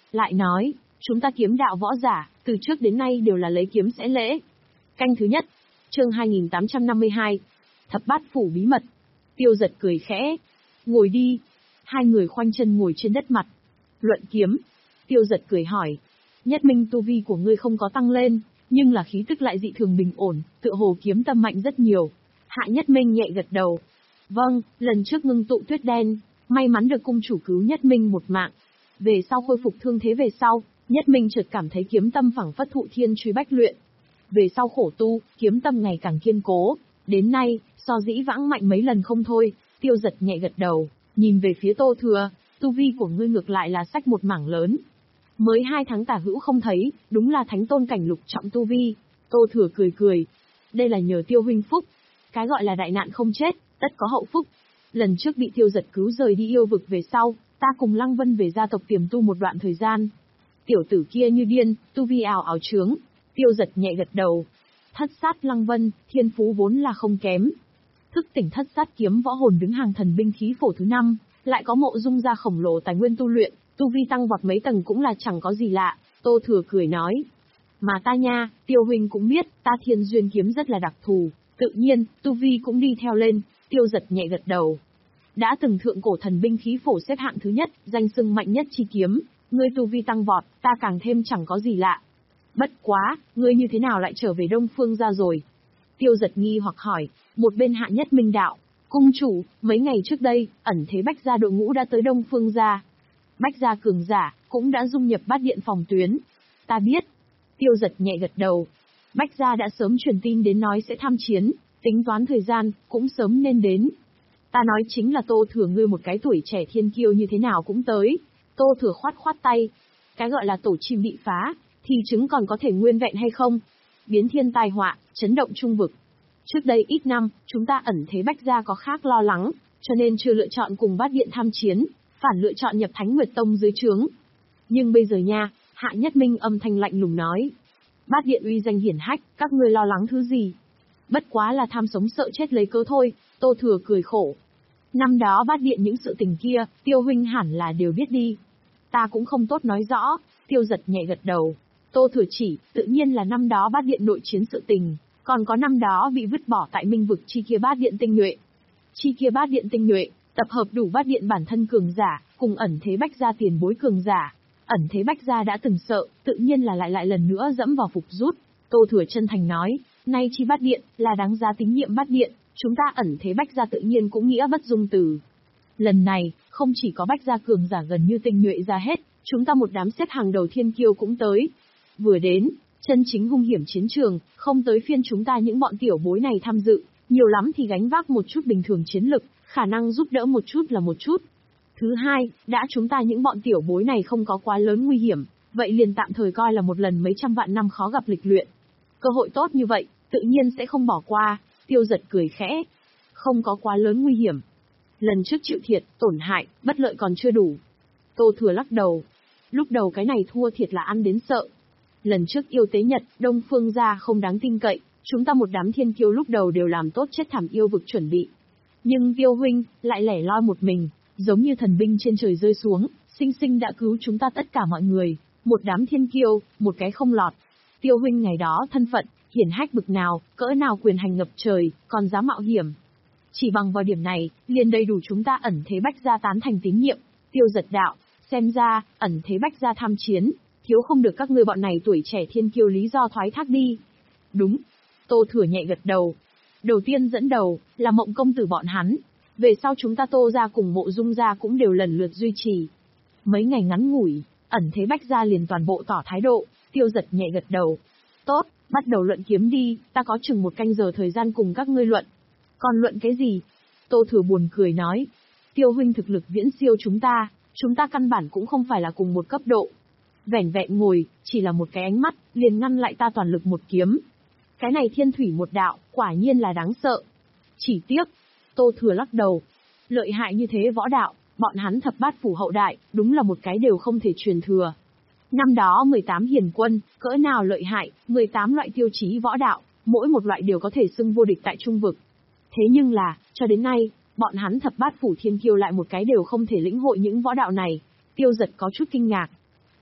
Speaker 1: Lại nói, chúng ta kiếm đạo võ giả, từ trước đến nay đều là lấy kiếm sẽ lễ. Canh thứ nhất, chương hai nghìn tám trăm năm mươi hai, thập bát phủ bí mật. Tiêu Giật cười khẽ, ngồi đi. Hai người khoanh chân ngồi trên đất mặt. Luận kiếm. Tiêu Giật cười hỏi, Nhất Minh tu vi của ngươi không có tăng lên, nhưng là khí tức lại dị thường bình ổn, tựa hồ kiếm tâm mạnh rất nhiều. Hạ Nhất Minh nhẹ gật đầu. Vâng, lần trước ngưng tụ tuyết đen, may mắn được cung chủ cứu Nhất Minh một mạng. Về sau khôi phục thương thế về sau, Nhất Minh chợt cảm thấy kiếm tâm phẳng phất thụ thiên truy bách luyện. Về sau khổ tu, kiếm tâm ngày càng kiên cố, đến nay, so dĩ vãng mạnh mấy lần không thôi. Tiêu Giật nhẹ gật đầu, nhìn về phía Tô Thừa, tu vi của ngươi ngược lại là sách một mảng lớn. Mới hai tháng tả hữu không thấy, đúng là thánh tôn cảnh lục trọng tu vi. Tô Thừa cười cười, đây là nhờ Tiêu huynh phúc. Cái gọi là đại nạn không chết, tất có hậu phúc. Lần trước bị Tiêu Giật cứu rời đi yêu vực về sau, ta cùng Lăng Vân về gia tộc tiềm tu một đoạn thời gian. Tiểu tử kia như điên, tu vi ảo ảo trướng. Tiêu Giật nhẹ gật đầu. Thất sát Lăng Vân, thiên phú vốn là không kém. Thức tỉnh thất sát kiếm võ hồn đứng hàng thần binh khí phổ thứ năm, lại có mộ dung gia khổng lồ tài nguyên tu luyện, tu vi tăng vọt mấy tầng cũng là chẳng có gì lạ. Tô Thừa cười nói, mà ta nha, Tiêu huynh cũng biết, ta thiên duyên kiếm rất là đặc thù, tự nhiên, tu vi cũng đi theo lên. Tiêu Giật nhẹ gật đầu. Đã từng thượng cổ thần binh khí phổ xếp hạng thứ nhất, danh xưng mạnh nhất chi kiếm, ngươi tu vi tăng vọt, ta càng thêm chẳng có gì lạ. Bất quá, ngươi như thế nào lại trở về Đông Phương gia rồi? Tiêu Giật nghi hoặc hỏi. Một bên Hạ Nhất Minh đạo, cung chủ, mấy ngày trước đây, ẩn thế Bách gia đội ngũ đã tới Đông Phương gia. Bách gia cường giả, cũng đã dung nhập bát điện phòng tuyến. Ta biết. Tiêu Giật nhẹ gật đầu. Bách gia đã sớm truyền tin đến nói sẽ tham chiến, tính toán thời gian, cũng sớm nên đến. Ta nói chính là Tô Thừa ngươi một cái tuổi trẻ thiên kiêu như thế nào cũng tới. Tô Thừa khoát khoát tay. Cái gọi là tổ chim bị phá, thì trứng còn có thể nguyên vẹn hay không? Biến thiên tai họa, chấn động trung vực. Trước đây ít năm, chúng ta ẩn thế Bách gia có khác lo lắng, cho nên chưa lựa chọn cùng bát điện tham chiến, phản lựa chọn nhập Thánh Nguyệt Tông dưới trướng. Nhưng bây giờ nha, Hạ Nhất Minh âm thanh lạnh lùng nói. Bát điện uy danh hiển hách, các ngươi lo lắng thứ gì? Bất quá là tham sống sợ chết lấy cớ thôi. Tô Thừa cười khổ. Năm đó bát điện những sự tình kia, Tiêu huynh hẳn là đều biết đi. Ta cũng không tốt nói rõ. Tiêu Giật nhẹ gật đầu. Tô Thừa chỉ, tự nhiên là năm đó bát điện nội chiến sự tình, còn có năm đó bị vứt bỏ tại Minh vực chi kia bát điện tinh nhuệ. Chi kia bát điện tinh nhuệ, tập hợp đủ bát điện bản thân cường giả, cùng ẩn thế Bách gia tiền bối cường giả. Ẩn thế Bách gia đã từng sợ, tự nhiên là lại lại lần nữa dẫm vào phục rút. Tô Thừa chân thành nói, nay chi bát điện, là đáng giá tín nhiệm bát điện, chúng ta ẩn thế Bách gia tự nhiên cũng nghĩa bất dung từ. Lần này, không chỉ có Bách gia cường giả gần như tinh nhuệ ra hết, chúng ta một đám xếp hàng đầu thiên kiêu cũng tới. Vừa đến, chân chính hung hiểm chiến trường, không tới phiên chúng ta những bọn tiểu bối này tham dự, nhiều lắm thì gánh vác một chút bình thường chiến lực, khả năng giúp đỡ một chút là một chút. Thứ hai, đã chúng ta những bọn tiểu bối này không có quá lớn nguy hiểm, vậy liền tạm thời coi là một lần mấy trăm vạn năm khó gặp lịch luyện. Cơ hội tốt như vậy, tự nhiên sẽ không bỏ qua. Tiêu Giật cười khẽ. Không có quá lớn nguy hiểm. Lần trước chịu thiệt, tổn hại, bất lợi còn chưa đủ. Tô Thừa lắc đầu. Lúc đầu cái này thua thiệt là ăn đến sợ. Lần trước yêu tế Nhật, Đông Phương gia không đáng tin cậy, chúng ta một đám thiên kiêu lúc đầu đều làm tốt chết thảm yêu vực chuẩn bị. Nhưng Tiêu huynh, lại lẻ loi một mình, giống như thần binh trên trời rơi xuống, sinh sinh đã cứu chúng ta tất cả mọi người, một đám thiên kiêu, một cái không lọt. Tiêu huynh ngày đó thân phận, hiển hách bực nào, cỡ nào quyền hành ngập trời, còn dám mạo hiểm. Chỉ bằng vào điểm này, liền đầy đủ chúng ta ẩn thế Bách gia tán thành tín nhiệm. Tiêu Giật đạo, xem ra, ẩn thế Bách gia tham chiến, thiếu không được các ngươi bọn này tuổi trẻ thiên kiêu lý do thoái thác đi. Đúng. Tô Thừa nhẹ gật đầu. Đầu tiên dẫn đầu, là Mộng công tử bọn hắn. Về sau chúng ta Tô gia cùng Mộ Dung gia cũng đều lần lượt duy trì. Mấy ngày ngắn ngủi, ẩn thế Bách gia liền toàn bộ tỏ thái độ. Tiêu Giật nhẹ gật đầu. Tốt, bắt đầu luận kiếm đi, ta có chừng một canh giờ thời gian cùng các ngươi luận. Còn luận cái gì? Tô Thừa buồn cười nói. Tiêu huynh thực lực viễn siêu chúng ta, chúng ta căn bản cũng không phải là cùng một cấp độ. Vẻn vẹn ngồi, chỉ là một cái ánh mắt, liền ngăn lại ta toàn lực một kiếm. Cái này thiên thủy một đạo, quả nhiên là đáng sợ. Chỉ tiếc. Tô Thừa lắc đầu. Lợi hại như thế võ đạo, bọn hắn thập bát phủ hậu đại, đúng là một cái đều không thể truyền thừa. Năm đó mười tám hiền quân, cỡ nào lợi hại, mười tám loại tiêu chí võ đạo, mỗi một loại đều có thể xưng vô địch tại trung vực. Thế nhưng là, cho đến nay, bọn hắn thập bát phủ thiên kiêu lại một cái đều không thể lĩnh hội những võ đạo này. Tiêu Giật có chút kinh ngạc.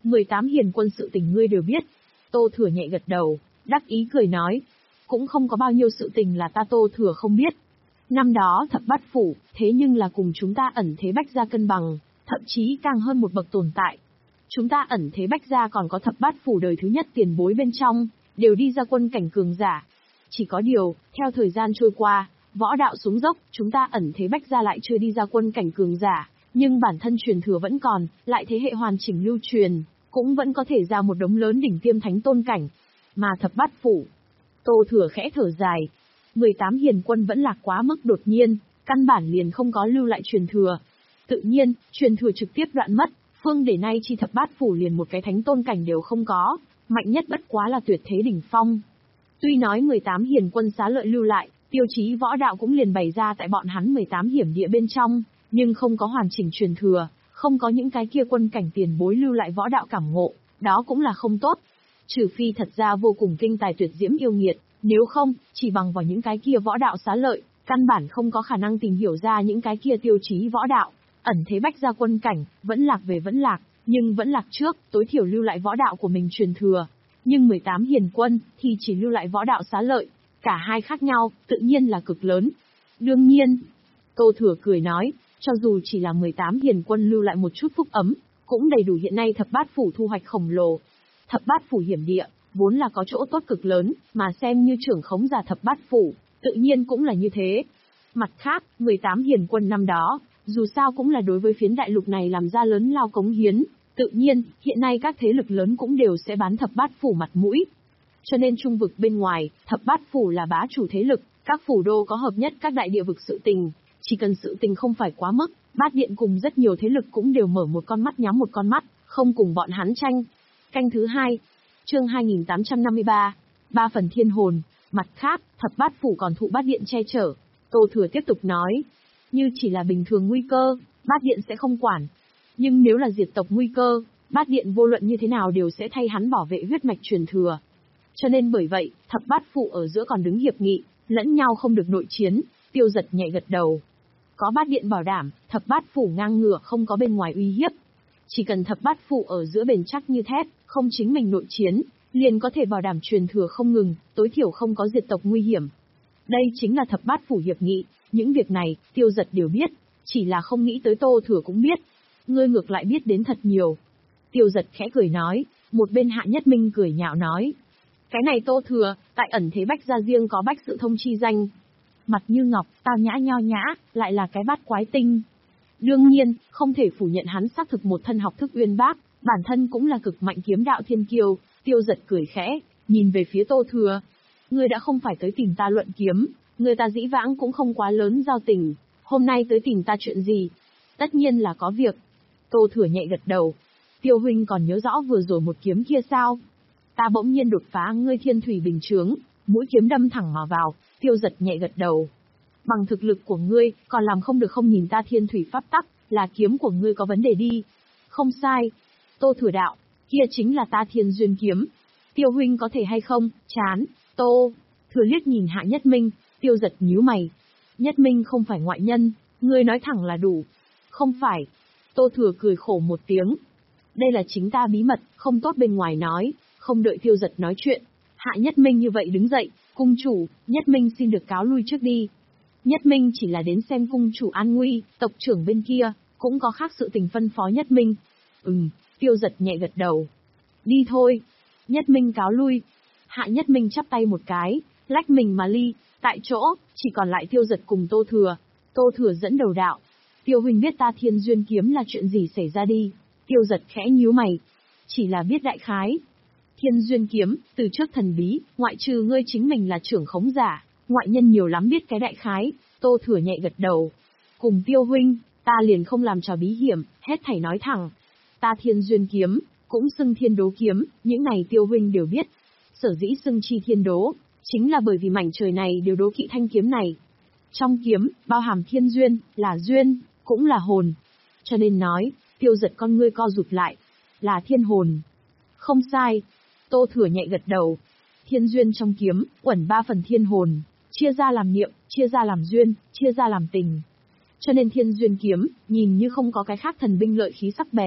Speaker 1: mười tám hiền quân sự tình ngươi đều biết. Tô Thừa nhẹ gật đầu, đắc ý cười nói. Cũng không có bao nhiêu sự tình là ta Tô Thừa không biết. Năm đó thập bát phủ, thế nhưng là cùng chúng ta ẩn thế bách gia cân bằng, thậm chí càng hơn một bậc tồn tại. Chúng ta ẩn thế bách gia còn có thập bát phủ đời thứ nhất tiền bối bên trong, đều đi ra quân cảnh cường giả. Chỉ có điều, theo thời gian trôi qua, võ đạo xuống dốc, chúng ta ẩn thế bách gia lại chưa đi ra quân cảnh cường giả, nhưng bản thân truyền thừa vẫn còn, lại thế hệ hoàn chỉnh lưu truyền, cũng vẫn có thể ra một đống lớn đỉnh tiêm thánh tôn cảnh. Mà thập bát phủ, Tô Thừa khẽ thở dài, mười tám hiền quân vẫn lạc quá mức đột nhiên, căn bản liền không có lưu lại truyền thừa. Tự nhiên, truyền thừa trực tiếp đoạn mất, phương để nay chi thập bát phủ liền một cái thánh tôn cảnh đều không có, mạnh nhất bất quá là tuyệt thế đỉnh phong. Tuy nói mười tám hiền quân xá lợi lưu lại, tiêu chí võ đạo cũng liền bày ra tại bọn hắn mười tám hiểm địa bên trong, nhưng không có hoàn chỉnh truyền thừa, không có những cái kia quân cảnh tiền bối lưu lại võ đạo cảm ngộ, đó cũng là không tốt. Trừ phi thật ra vô cùng kinh tài tuyệt diễm yêu nghiệt, nếu không, chỉ bằng vào những cái kia võ đạo xá lợi, căn bản không có khả năng tìm hiểu ra những cái kia tiêu chí võ đạo. Ẩn thế bách gia quân cảnh, vẫn lạc về vẫn lạc, nhưng vẫn lạc trước, tối thiểu lưu lại võ đạo của mình truyền thừa. Nhưng mười tám hiền quân, thì chỉ lưu lại võ đạo xá lợi, cả hai khác nhau, tự nhiên là cực lớn. Đương nhiên, Tô Thừa cười nói, cho dù chỉ là mười tám hiền quân lưu lại một chút phúc ấm, cũng đầy đủ hiện nay thập bát phủ thu hoạch khổng lồ. Thập bát phủ hiểm địa, vốn là có chỗ tốt cực lớn, mà xem như trưởng khống giả thập bát phủ, tự nhiên cũng là như thế. Mặt khác, mười tám hiền quân năm đó, dù sao cũng là đối với phiến đại lục này làm ra lớn lao cống hiến, tự nhiên, hiện nay các thế lực lớn cũng đều sẽ bán thập bát phủ mặt mũi. Cho nên trung vực bên ngoài, thập bát phủ là bá chủ thế lực, các phủ đô có hợp nhất các đại địa vực sự tình, chỉ cần sự tình không phải quá mức, bát điện cùng rất nhiều thế lực cũng đều mở một con mắt nhắm một con mắt, không cùng bọn hắn tranh. Canh thứ hai, chương hai nghìn tám trăm năm mươi ba, ba phần thiên hồn. Mặt khác, thập bát phủ còn thụ bát điện che chở. Tô Thừa tiếp tục nói, như chỉ là bình thường nguy cơ, bát điện sẽ không quản. Nhưng nếu là diệt tộc nguy cơ, bát điện vô luận như thế nào đều sẽ thay hắn bảo vệ huyết mạch truyền thừa. Cho nên bởi vậy, thập bát phủ ở giữa còn đứng hiệp nghị, lẫn nhau không được nội chiến. Tiêu Giật nhẹ gật đầu. Có bát điện bảo đảm, thập bát phủ ngang ngửa không có bên ngoài uy hiếp. Chỉ cần thập bát phủ ở giữa bền chắc như thép, không chính mình nội chiến, liền có thể bảo đảm truyền thừa không ngừng, tối thiểu không có diệt tộc nguy hiểm. Đây chính là thập bát phủ hiệp nghị, những việc này, Tiêu Giật đều biết, chỉ là không nghĩ tới Tô Thừa cũng biết. Ngươi ngược lại biết đến thật nhiều. Tiêu Giật khẽ cười nói, một bên Hạ Nhất Minh cười nhạo nói. Cái này Tô Thừa, tại ẩn thế bách gia riêng có bách sự thông chi danh. Mặt như ngọc, tao nhã nho nhã, lại là cái bát quái tinh. Đương nhiên, không thể phủ nhận hắn xác thực một thân học thức uyên bác, bản thân cũng là cực mạnh kiếm đạo thiên kiêu. Tiêu Giật cười khẽ, nhìn về phía Tô Thừa. Ngươi đã không phải tới tìm ta luận kiếm, người ta dĩ vãng cũng không quá lớn giao tình, hôm nay tới tìm ta chuyện gì? Tất nhiên là có việc. Tô Thừa nhẹ gật đầu. Tiêu huynh còn nhớ rõ vừa rồi một kiếm kia sao? Ta bỗng nhiên đột phá ngươi thiên thủy bình chướng, mũi kiếm đâm thẳng mà vào. Tiêu Giật nhẹ gật đầu. Bằng thực lực của ngươi, còn làm không được không nhìn ta thiên thủy pháp tắc, là kiếm của ngươi có vấn đề đi. Không sai. Tô Thừa đạo, kia chính là ta thiên duyên kiếm. Tiêu huynh có thể hay không, chán. Tô Thừa liếc nhìn Hạ Nhất Minh, Tiêu Giật nhíu mày. Nhất Minh không phải ngoại nhân, ngươi nói thẳng là đủ. Không phải. Tô Thừa cười khổ một tiếng. Đây là chính ta bí mật, không tốt bên ngoài nói. Không đợi Tiêu Giật nói chuyện, Hạ Nhất Minh như vậy đứng dậy, cung chủ, Nhất Minh xin được cáo lui trước đi. Nhất Minh chỉ là đến xem cung chủ an nguy, tộc trưởng bên kia, cũng có khác sự tình phân phó Nhất Minh. Ừm, Tiêu Giật nhẹ gật đầu. Đi thôi. Nhất Minh cáo lui. Hạ Nhất Minh chắp tay một cái, lách mình mà ly, tại chỗ, chỉ còn lại Tiêu Giật cùng Tô Thừa. Tô Thừa dẫn đầu đạo. Tiêu huynh biết ta thiên duyên kiếm là chuyện gì xảy ra đi. Tiêu Giật khẽ nhíu mày. Chỉ là biết đại khái. Thiên duyên kiếm, từ trước thần bí, ngoại trừ ngươi chính mình là trưởng khống giả, ngoại nhân nhiều lắm biết cái đại khái. Tô Thừa nhẹ gật đầu. Cùng Tiêu huynh, ta liền không làm trò bí hiểm, hết thảy nói thẳng. Ta thiên duyên kiếm, cũng xưng thiên đố kiếm, những này Tiêu huynh đều biết. Sở dĩ xưng chi thiên đố, chính là bởi vì mảnh trời này đều đố kỵ thanh kiếm này. Trong kiếm, bao hàm thiên duyên, là duyên, cũng là hồn. Cho nên nói, Tiêu Giật con ngươi co rụt lại, là thiên hồn. Không sai. Tô Thừa nhẹ gật đầu. Thiên duyên trong kiếm, uẩn ba phần thiên hồn, chia ra làm niệm, chia ra làm duyên, chia ra làm tình. Cho nên thiên duyên kiếm, nhìn như không có cái khác thần binh lợi khí sắc bén,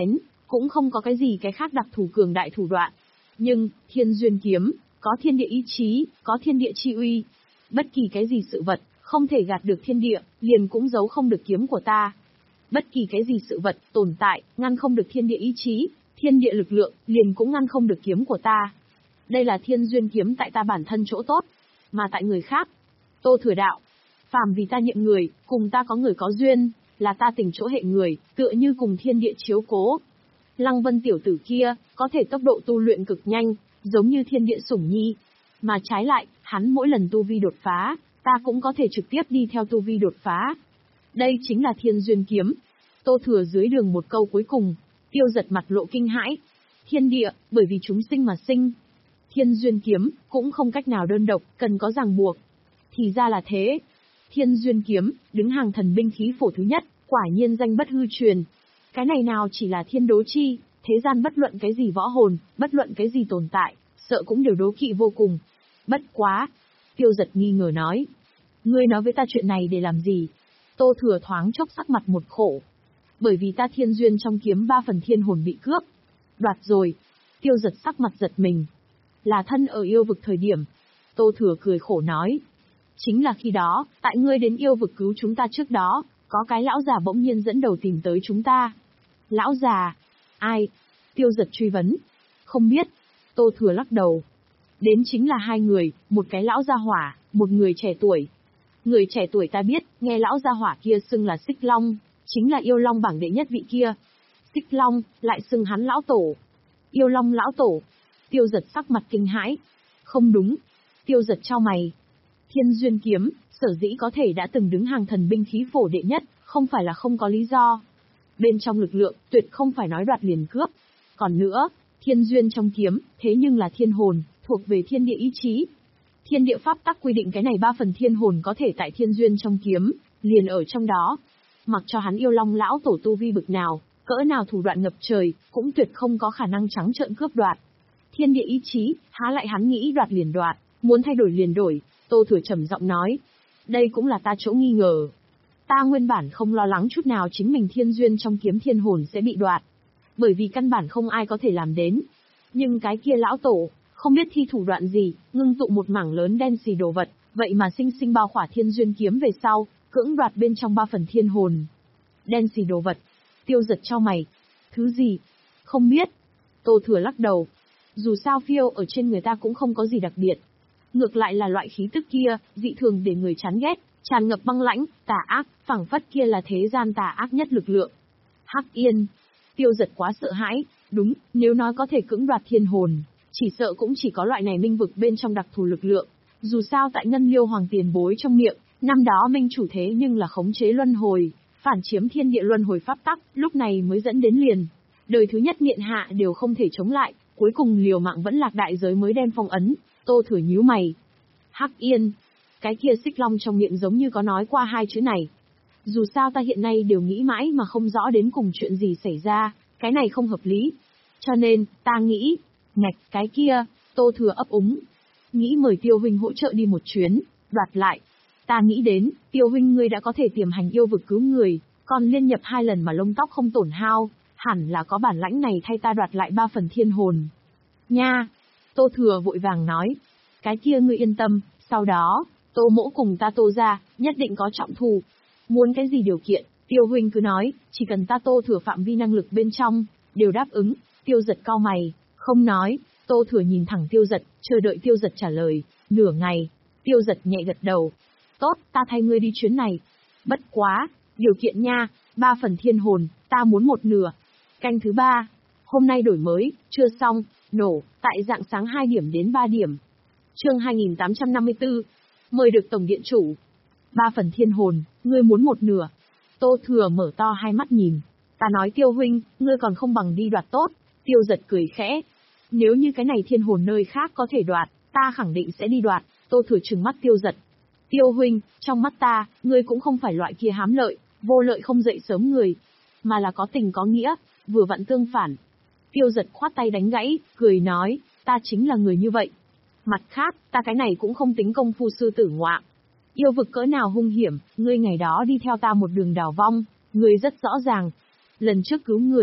Speaker 1: cũng không có cái gì cái khác đặc thù cường đại thủ đoạn. Nhưng, Thiên Duyên kiếm, có thiên địa ý chí, có thiên địa chi uy. Bất kỳ cái gì sự vật, không thể gạt được thiên địa, liền cũng giấu không được kiếm của ta. Bất kỳ cái gì sự vật, tồn tại, ngăn không được thiên địa ý chí, thiên địa lực lượng, liền cũng ngăn không được kiếm của ta. Đây là Thiên Duyên kiếm tại ta bản thân chỗ tốt, mà tại người khác. Tô Thừa đạo, phàm vì ta nhiệm người, cùng ta có người có duyên, là ta tình chỗ hệ người, tựa như cùng thiên địa chiếu cố. Lăng Vân tiểu tử kia, có thể tốc độ tu luyện cực nhanh, giống như thiên địa sủng nhi. Mà trái lại, hắn mỗi lần tu vi đột phá, ta cũng có thể trực tiếp đi theo tu vi đột phá. Đây chính là Thiên Duyên kiếm. Tô Thừa dưới đường một câu cuối cùng, Tiêu Giật mặt lộ kinh hãi. Thiên địa, bởi vì chúng sinh mà sinh. Thiên Duyên kiếm, cũng không cách nào đơn độc, cần có ràng buộc. Thì ra là thế. Thiên Duyên kiếm, đứng hàng thần binh khí phổ thứ nhất, quả nhiên danh bất hư truyền. Cái này nào chỉ là thiên đố chi, thế gian bất luận cái gì võ hồn, bất luận cái gì tồn tại, sợ cũng đều đố kỵ vô cùng. Bất quá. Tiêu Giật nghi ngờ nói. Ngươi nói với ta chuyện này để làm gì? Tô Thừa thoáng chốc sắc mặt một khổ. Bởi vì ta thiên duyên trong kiếm ba phần thiên hồn bị cướp. Đoạt rồi. Tiêu Giật sắc mặt giật mình. Là thân ở yêu vực thời điểm. Tô Thừa cười khổ nói. Chính là khi đó, tại ngươi đến yêu vực cứu chúng ta trước đó, có cái lão già bỗng nhiên dẫn đầu tìm tới chúng ta. Lão già? Ai? Tiêu Giật truy vấn. Không biết. Tô Thừa lắc đầu. Đến chính là hai người, một cái lão gia hỏa, một người trẻ tuổi. Người trẻ tuổi ta biết, nghe lão gia hỏa kia xưng là Xích Long, chính là yêu long bảng đệ nhất vị kia. Xích Long, lại xưng hắn lão tổ. Yêu long lão tổ. Tiêu Giật sắc mặt kinh hãi. Không đúng. Tiêu Giật chau mày. Thiên Duyên kiếm, sở dĩ có thể đã từng đứng hàng thần binh khí phổ đệ nhất, không phải là không có lý do. Bên trong lực lượng, tuyệt không phải nói đoạt liền cướp. Còn nữa, Thiên Duyên trong kiếm, thế nhưng là thiên hồn, thuộc về thiên địa ý chí. Thiên địa pháp tắc quy định cái này ba phần thiên hồn có thể tại Thiên Duyên trong kiếm, liền ở trong đó. Mặc cho hắn yêu long lão tổ tu vi bực nào, cỡ nào thủ đoạn ngập trời, cũng tuyệt không có khả năng trắng trợn cướp đoạt. Thiên địa ý chí, há lại hắn nghĩ đoạt liền đoạt, muốn thay đổi liền đổi. Tô Thừa trầm giọng nói. Đây cũng là ta chỗ nghi ngờ. Ta nguyên bản không lo lắng chút nào chính mình thiên duyên trong kiếm thiên hồn sẽ bị đoạt. Bởi vì căn bản không ai có thể làm đến. Nhưng cái kia lão tổ, không biết thi thủ đoạn gì, ngưng tụ một mảng lớn đen xì đồ vật, vậy mà sinh sinh bao khỏa thiên duyên kiếm về sau, cưỡng đoạt bên trong ba phần thiên hồn. Đen xì đồ vật. Tiêu Giật chau mày. Thứ gì? Không biết. Tô Thừa lắc đầu. Dù sao phiêu ở trên người ta cũng không có gì đặc biệt. Ngược lại là loại khí tức kia, dị thường để người chán ghét, tràn ngập băng lãnh, tà ác, phảng phất kia là thế gian tà ác nhất lực lượng. Hắc Yên. Tiêu Giật quá sợ hãi, đúng, nếu nói có thể cưỡng đoạt thiên hồn, chỉ sợ cũng chỉ có loại này minh vực bên trong đặc thù lực lượng. Dù sao tại Ngân Liêu Hoàng tiền bối trong miệng, năm đó minh chủ thế nhưng là khống chế luân hồi, phản chiếm thiên địa luân hồi pháp tắc, lúc này mới dẫn đến liền. Đời thứ nhất miện hạ đều không thể chống lại, cuối cùng liều mạng vẫn lạc đại giới mới đem phong ấn. Tô Thừa nhíu mày. Hắc Yên. Cái kia Xích Long trong miệng giống như có nói qua hai chữ này. Dù sao ta hiện nay đều nghĩ mãi mà không rõ đến cùng chuyện gì xảy ra, cái này không hợp lý. Cho nên, ta nghĩ, ngạch cái kia, Tô Thừa ấp úng. Nghĩ mời Tiêu huynh hỗ trợ đi một chuyến, đoạt lại. Ta nghĩ đến, Tiêu huynh ngươi đã có thể tiềm hành yêu vực cứu người, còn liên nhập hai lần mà lông tóc không tổn hao, hẳn là có bản lãnh này thay ta đoạt lại ba phần thiên hồn. Nha! Tô Thừa vội vàng nói. Cái kia ngươi yên tâm, sau đó, Tô mỗ cùng ta Tô ra, nhất định có trọng thù. Muốn cái gì điều kiện, Tiêu huynh cứ nói, chỉ cần ta Tô Thừa phạm vi năng lực bên trong, đều đáp ứng. Tiêu Giật cau mày, không nói. Tô Thừa nhìn thẳng Tiêu Giật, chờ đợi Tiêu Giật trả lời. Nửa ngày, Tiêu Giật nhẹ gật đầu. Tốt, ta thay ngươi đi chuyến này. Bất quá, điều kiện nha, ba phần thiên hồn, ta muốn một nửa. Canh thứ ba, hôm nay đổi mới, chưa xong, nổ, tại dạng sáng hai điểm đến ba điểm. Chương hai nghìn tám trăm năm mươi tư, mời được Tổng Điện Chủ. Ba phần thiên hồn, ngươi muốn một nửa. Tô Thừa mở to hai mắt nhìn. Ta nói Tiêu huynh, ngươi còn không bằng đi đoạt tốt. Tiêu Giật cười khẽ. Nếu như cái này thiên hồn nơi khác có thể đoạt, ta khẳng định sẽ đi đoạt. Tô Thừa trừng mắt Tiêu Giật. Tiêu huynh, trong mắt ta, ngươi cũng không phải loại kia hám lợi, vô lợi không dậy sớm người, mà là có tình có nghĩa, vừa vặn tương phản. Tiêu Giật khoát tay đánh gãy, cười nói, ta chính là người như vậy. Mặt khác, ta cái này cũng không tính công phu sư tử ngoạm. Yêu vực cỡ nào hung hiểm, ngươi ngày đó đi theo ta một đường đào vong, ngươi rất rõ ràng. Lần trước cứu người,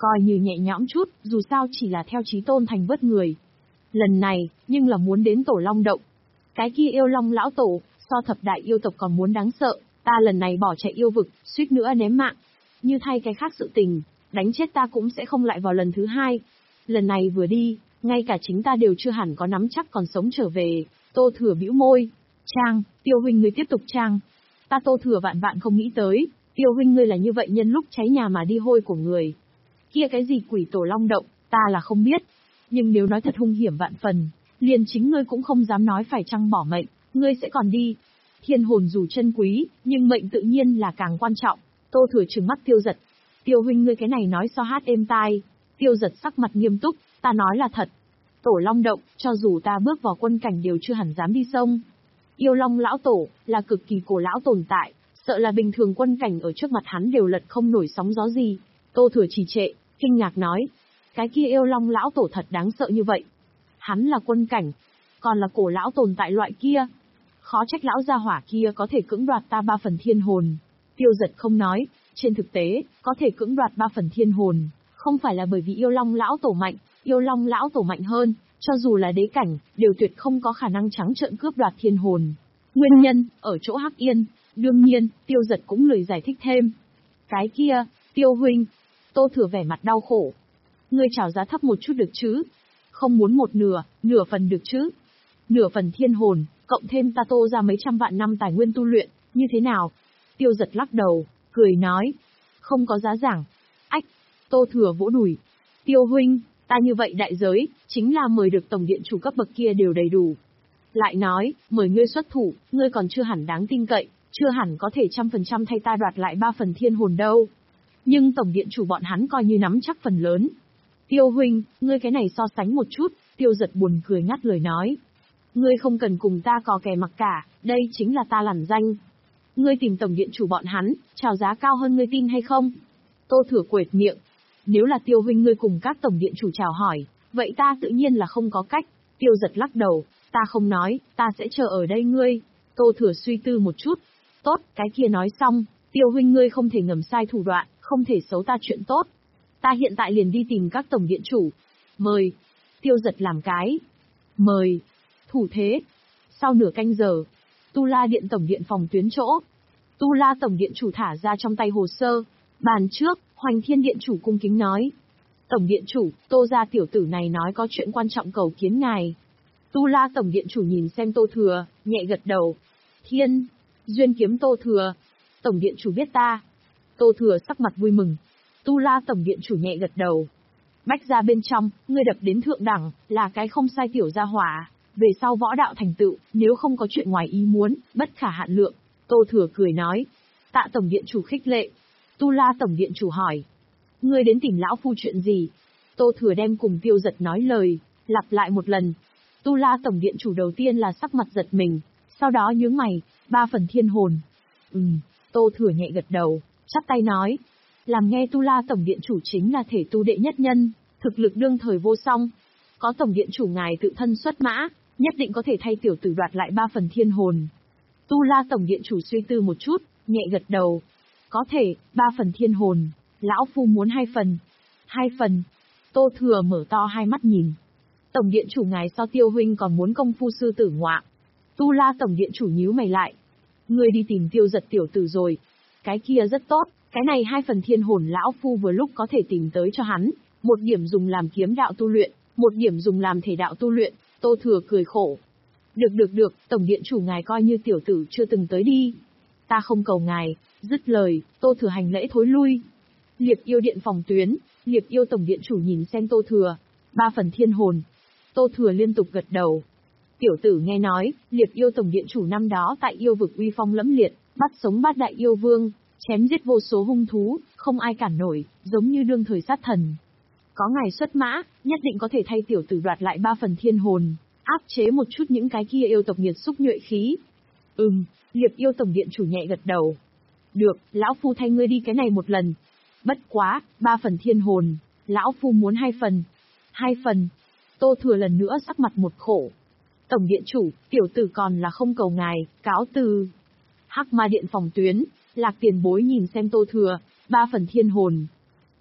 Speaker 1: Coi như nhẹ nhõm chút, dù sao chỉ là theo chí tôn thành vớt người. Lần này, nhưng là muốn đến Tổ Long Động. Cái kia yêu long lão tổ, so thập đại yêu tộc còn muốn đáng sợ, ta lần này bỏ chạy yêu vực, suýt nữa ném mạng. Như thay cái khác sự tình, đánh chết ta cũng sẽ không lại vào lần thứ hai. Lần này vừa đi, ngay cả chính ta đều chưa hẳn có nắm chắc còn sống trở về. Tô Thừa bĩu môi. Trang, Tiêu huynh ngươi tiếp tục trang. Ta Tô Thừa vạn vạn không nghĩ tới, Tiêu huynh ngươi là như vậy nhân lúc cháy nhà mà đi hôi của người. Kia cái gì quỷ Tổ Long Động, ta là không biết. Nhưng nếu nói thật hung hiểm vạn phần, liền chính ngươi cũng không dám nói phải chăng bỏ mệnh, ngươi sẽ còn đi. Thiên hồn dù chân quý, nhưng mệnh tự nhiên là càng quan trọng. Tô Thừa trừng mắt Tiêu Giật. Tiêu huynh ngươi cái này nói so hát êm tai. Tiêu Giật sắc mặt nghiêm túc, ta nói là thật. Tổ Long Động, cho dù ta bước vào quân cảnh đều chưa hẳn dám đi sông. Yêu Long lão tổ, là cực kỳ cổ lão tồn tại, sợ là bình thường quân cảnh ở trước mặt hắn đều lật không nổi sóng gió gì. Tô Thừa trì trệ, kinh ngạc nói. Cái kia yêu Long lão tổ thật đáng sợ như vậy. Hắn là quân cảnh, còn là cổ lão tồn tại loại kia. Khó trách lão gia hỏa kia có thể cưỡng đoạt ta ba phần thiên hồn. Tiêu Giật không nói, trên thực tế, có thể cưỡng đoạt ba phần thiên hồn, không phải là bởi vì yêu Long lão tổ mạnh, yêu Long lão tổ mạnh hơn, cho dù là đế cảnh, đều tuyệt không có khả năng trắng trợn cướp đoạt thiên hồn. Nguyên nhân, ở chỗ Hắc Yên, đương nhiên, Tiêu Giật cũng lười giải thích thêm. Cái kia, Tiêu huynh, Tô Thừa vẻ mặt đau khổ. Ngươi chào giá thấp một chút được chứ? Không muốn một nửa, nửa phần được chứ? Nửa phần thiên hồn, cộng thêm ta Tô ra mấy trăm vạn năm tài nguyên tu luyện, như thế nào? Tiêu Giật lắc đầu, cười nói. Không có giá giảng. Ách, Tô Thừa vỗ đùi. Tiêu huynh, ta như vậy đại giới, chính là mời được tổng điện chủ cấp bậc kia đều đầy đủ. Lại nói, mời ngươi xuất thủ, ngươi còn chưa hẳn đáng tin cậy, chưa hẳn có thể trăm phần trăm thay ta đoạt lại ba phần thiên hồn đâu. Nhưng tổng điện chủ bọn hắn coi như nắm chắc phần lớn. Tiêu huynh, ngươi cái này so sánh một chút, Tiêu Giật buồn cười ngắt lời nói. Ngươi không cần cùng ta cò kè mặc cả, đây chính là ta lằn danh. Ngươi tìm tổng điện chủ bọn hắn, chào giá cao hơn ngươi tin hay không? Tô Thừa quệt miệng. Nếu là Tiêu huynh ngươi cùng các tổng điện chủ chào hỏi, vậy ta tự nhiên là không có cách. Tiêu Giật lắc đầu, ta không nói, ta sẽ chờ ở đây ngươi. Tô Thừa suy tư một chút. Tốt, cái kia nói xong, Tiêu huynh ngươi không thể ngầm sai thủ đoạn, không thể xấu ta chuyện tốt. Ta hiện tại liền đi tìm các tổng điện chủ. Mời. Tiêu Giật làm cái. Mời. Thủ thế. Sau nửa canh giờ, Tu La Điện tổng điện phòng tuyến chỗ. Tu La tổng điện chủ thả ra trong tay hồ sơ. Bàn trước, Hoành Thiên điện chủ cung kính nói. Tổng điện chủ, Tô gia tiểu tử này nói có chuyện quan trọng cầu kiến ngài. Tu La tổng điện chủ nhìn xem Tô Thừa, nhẹ gật đầu. Thiên, duyên kiếm Tô Thừa. Tổng điện chủ biết ta. Tô Thừa sắc mặt vui mừng. Tu La tổng điện chủ nhẹ gật đầu. Bách ra bên trong, ngươi đập đến thượng đẳng, là cái không sai tiểu gia hỏa. Về sau võ đạo thành tựu, nếu không có chuyện ngoài ý muốn, bất khả hạn lượng. Tô Thừa cười nói. Tạ tổng điện chủ khích lệ. Tu La tổng điện chủ hỏi. Ngươi đến tìm lão phu chuyện gì? Tô Thừa đem cùng Tiêu Giật nói lời, lặp lại một lần. Tu La tổng điện chủ đầu tiên là sắc mặt giật mình, sau đó nhướng mày, ba phần thiên hồn. Ừm, Tô Thừa nhẹ gật đầu, chắp tay nói. Làm nghe Tu La tổng điện chủ chính là thể tu đệ nhất nhân, thực lực đương thời vô song. Có tổng điện chủ ngài tự thân xuất mã, nhất định có thể thay tiểu tử đoạt lại ba phần thiên hồn. Tu La tổng điện chủ suy tư một chút, nhẹ gật đầu. Có thể, ba phần thiên hồn, lão phu muốn hai phần. Hai phần. Tô Thừa mở to hai mắt nhìn. Tổng điện chủ ngài so Tiêu huynh còn muốn công phu sư tử ngoạm. Tu La tổng điện chủ nhíu mày lại. Ngươi đi tìm Tiêu Giật tiểu tử rồi. Cái kia rất tốt, cái này hai phần thiên hồn lão phu vừa lúc có thể tìm tới cho hắn. Một điểm dùng làm kiếm đạo tu luyện, một điểm dùng làm thể đạo tu luyện. Tô Thừa cười khổ. Được được được, tổng điện chủ ngài coi như tiểu tử chưa từng tới đi. Ta không cầu ngài. Dứt lời, Tô Thừa hành lễ thối lui. Liệp yêu điện phòng tuyến, Liệp yêu tổng điện chủ nhìn xem Tô Thừa. Ba phần thiên hồn. Tô Thừa liên tục gật đầu. Tiểu tử nghe nói, Liệp yêu tổng điện chủ năm đó tại yêu vực uy phong lẫm liệt, bắt sống bát đại yêu vương, chém giết vô số hung thú, không ai cản nổi, giống như đương thời sát thần. Có ngài xuất mã, nhất định có thể thay tiểu tử đoạt lại ba phần thiên hồn, áp chế một chút những cái kia yêu tộc nhiệt xúc nhuệ khí. Ừm, Liệp yêu tổng điện chủ nhẹ gật đầu. Được, lão phu thay ngươi đi cái này một lần. Bất quá, ba phần thiên hồn, lão phu muốn hai phần. Hai phần. Tô Thừa lần nữa sắc mặt một khổ. Tổng điện chủ, tiểu tử còn là không cầu ngài, cáo từ. Hắc Ma điện phòng tuyến, Lạc Tiền Bối nhìn xem Tô Thừa, ba phần thiên hồn.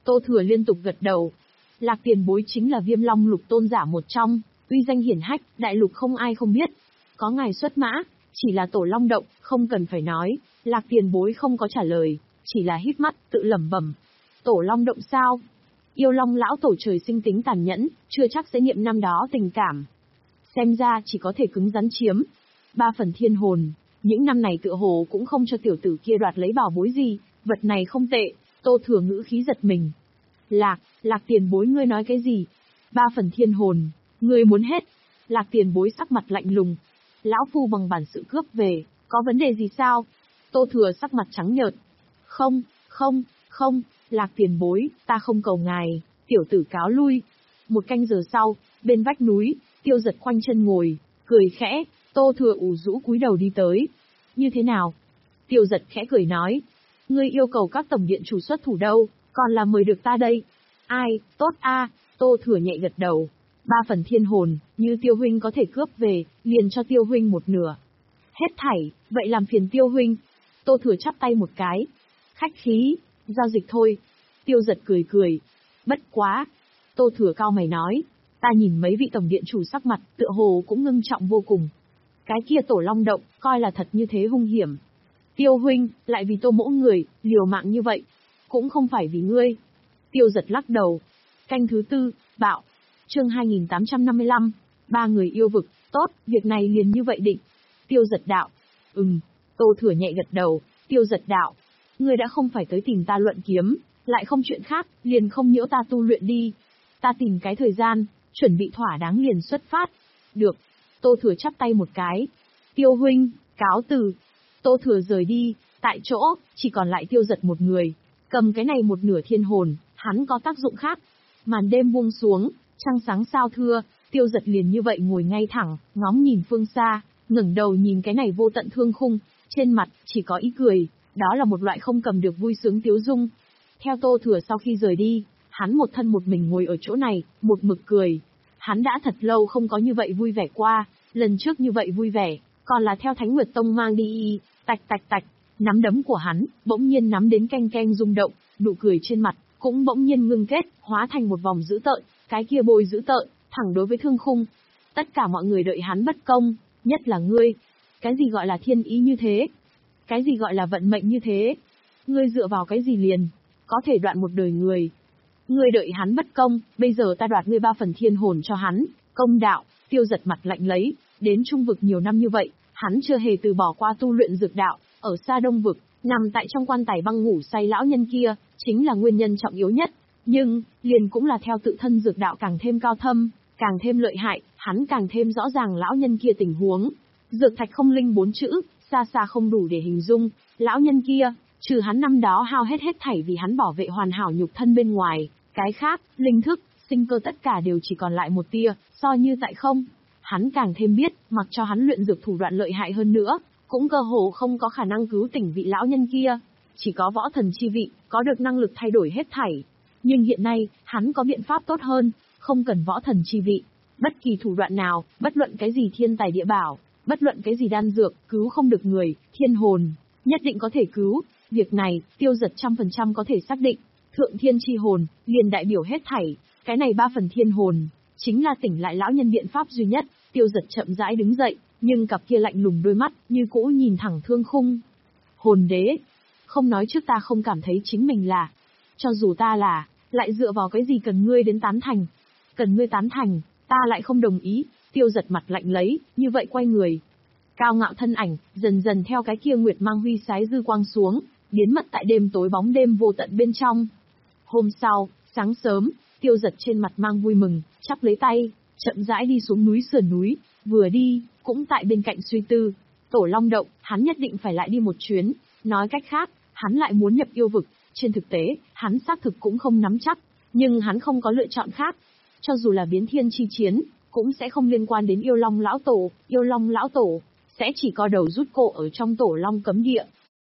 Speaker 1: Tô Thừa liên tục gật đầu. Lạc tiền bối chính là Viêm Long Lục tôn giả một trong, uy danh hiển hách, đại lục không ai không biết. Có ngài xuất mã, chỉ là tổ long động, không cần phải nói. Lạc tiền bối không có trả lời, chỉ là híp mắt, tự lẩm bẩm. Tổ long động sao? Yêu Long lão tổ trời sinh tính tàn nhẫn, chưa chắc sẽ nghiệm năm đó tình cảm. Xem ra chỉ có thể cứng rắn chiếm. Ba phần thiên hồn, những năm này tựa hồ cũng không cho tiểu tử kia đoạt lấy bảo bối gì, vật này không tệ. Tô Thừa ngữ khí giật mình. Lạc, Lạc tiền bối ngươi nói cái gì? Ba phần thiên hồn, ngươi muốn hết. Lạc tiền bối sắc mặt lạnh lùng. Lão phu bằng bản sự cướp về, có vấn đề gì sao? Tô Thừa sắc mặt trắng nhợt. Không, không, không, Lạc tiền bối, ta không cầu ngài, tiểu tử cáo lui. Một canh giờ sau, bên vách núi, Tiêu Giật khoanh chân ngồi, cười khẽ. Tô Thừa ủ rũ cúi đầu đi tới. Như thế nào? Tiêu Giật khẽ cười nói. Ngươi yêu cầu các tổng điện chủ xuất thủ đâu, còn là mời được ta đây. Ai, tốt a. Tô Thừa nhẹ gật đầu. Ba phần thiên hồn, như Tiêu huynh có thể cướp về, liền cho Tiêu huynh một nửa. Hết thảy, vậy làm phiền Tiêu huynh. Tô Thừa chắp tay một cái. Khách khí, giao dịch thôi. Tiêu Giật cười cười. Bất quá. Tô Thừa cao mày nói. Ta nhìn mấy vị tổng điện chủ sắc mặt, tựa hồ cũng ngưng trọng vô cùng. Cái kia tổ long động, coi là thật như thế hung hiểm. Tiêu huynh, lại vì Tô mỗ người, liều mạng như vậy. Cũng không phải vì ngươi. Tiêu Giật lắc đầu. Canh thứ tư, bạo. Chương hai nghìn tám trăm năm mươi lăm. Ba người yêu vực, tốt, việc này liền như vậy định. Tiêu Giật đạo. Ừm. Tô Thừa nhẹ gật đầu. Tiêu Giật đạo. Ngươi đã không phải tới tìm ta luận kiếm, lại không chuyện khác, liền không nhiễu ta tu luyện đi. Ta tìm cái thời gian, chuẩn bị thỏa đáng liền xuất phát. Được. Tô Thừa chắp tay một cái. Tiêu huynh, cáo từ. Tô Thừa rời đi, tại chỗ, chỉ còn lại Tiêu Giật một người. Cầm cái này một nửa thiên hồn, hắn có tác dụng khác. Màn đêm buông xuống, trăng sáng sao thưa, Tiêu Giật liền như vậy ngồi ngay thẳng, ngóng nhìn phương xa, ngẩng đầu nhìn cái này vô tận thương khung, trên mặt chỉ có ý cười, đó là một loại không cầm được vui sướng tiếu dung. Theo Tô Thừa sau khi rời đi, hắn một thân một mình ngồi ở chỗ này, một mực cười. Hắn đã thật lâu không có như vậy vui vẻ qua, lần trước như vậy vui vẻ, còn là theo Thánh Nguyệt Tông mang đi, tạch tạch tạch, nắm đấm của hắn, bỗng nhiên nắm đến keng keng rung động, nụ cười trên mặt, cũng bỗng nhiên ngưng kết, hóa thành một vòng dữ tợn, cái kia bôi dữ tợn, thẳng đối với thương khung. Tất cả mọi người đợi hắn bất công, nhất là ngươi. Cái gì gọi là thiên ý như thế? Cái gì gọi là vận mệnh như thế? Ngươi dựa vào cái gì liền? Có thể đoạn một đời người. Ngươi đợi hắn bất công, bây giờ ta đoạt ngươi ba phần thiên hồn cho hắn, công đạo. Tiêu Giật mặt lạnh lấy, đến trung vực nhiều năm như vậy, hắn chưa hề từ bỏ qua tu luyện dược đạo, ở xa đông vực, nằm tại trong quan tài băng ngủ say lão nhân kia, chính là nguyên nhân trọng yếu nhất. Nhưng, liền cũng là theo tự thân dược đạo càng thêm cao thâm, càng thêm lợi hại, hắn càng thêm rõ ràng lão nhân kia tình huống. Dược thạch không linh bốn chữ, xa xa không đủ để hình dung, lão nhân kia, trừ hắn năm đó hao hết hết thảy vì hắn bảo vệ hoàn hảo nhục thân bên ngoài, cái khác, linh thức, sinh cơ tất cả đều chỉ còn lại một tia, so như tại không. Hắn càng thêm biết, mặc cho hắn luyện dược thủ đoạn lợi hại hơn nữa, cũng cơ hồ không có khả năng cứu tỉnh vị lão nhân kia. Chỉ có võ thần chi vị, có được năng lực thay đổi hết thảy. Nhưng hiện nay, hắn có biện pháp tốt hơn, không cần võ thần chi vị. Bất kỳ thủ đoạn nào, bất luận cái gì thiên tài địa bảo, bất luận cái gì đan dược, cứu không được người, thiên hồn, nhất định có thể cứu. Việc này, Tiêu Giật trăm phần trăm có thể xác định. Thượng thiên chi hồn, liền đại biểu hết thảy. Cái này ba phần thiên hồn, chính là tỉnh lại lão nhân biện pháp duy nhất. Tiêu Giật chậm rãi đứng dậy, nhưng cặp kia lạnh lùng đôi mắt, như cũ nhìn thẳng thương khung. Hồn đế, không nói trước ta không cảm thấy chính mình là. Cho dù ta là, lại dựa vào cái gì cần ngươi đến tán thành? Cần ngươi tán thành, ta lại không đồng ý. Tiêu Giật mặt lạnh lấy, như vậy quay người. Cao ngạo thân ảnh, dần dần theo cái kia nguyệt mang huy sái dư quang xuống, biến mất tại đêm tối bóng đêm vô tận bên trong. Hôm sau, sáng sớm, Tiêu Giật trên mặt mang vui mừng, chắp lấy tay, chậm rãi đi xuống núi sườn núi, vừa đi, cũng tại bên cạnh suy tư. Tổ Long Động, hắn nhất định phải lại đi một chuyến, nói cách khác, hắn lại muốn nhập yêu vực. Trên thực tế, hắn xác thực cũng không nắm chắc, nhưng hắn không có lựa chọn khác. Cho dù là biến thiên chi chiến, cũng sẽ không liên quan đến yêu long lão tổ, yêu long lão tổ, sẽ chỉ co đầu rút cổ ở trong tổ long cấm địa.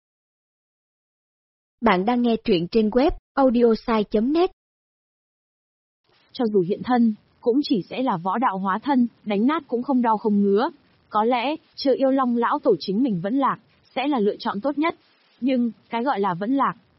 Speaker 2: Bạn đang nghe truyện trên web audiosai chấm net.
Speaker 1: Cho dù hiện thân, cũng chỉ sẽ là võ đạo hóa thân, đánh nát cũng không đau không ngứa. Có lẽ, chờ yêu long lão tổ chính mình vẫn lạc, sẽ là lựa chọn tốt nhất. Nhưng, cái gọi là vẫn lạc,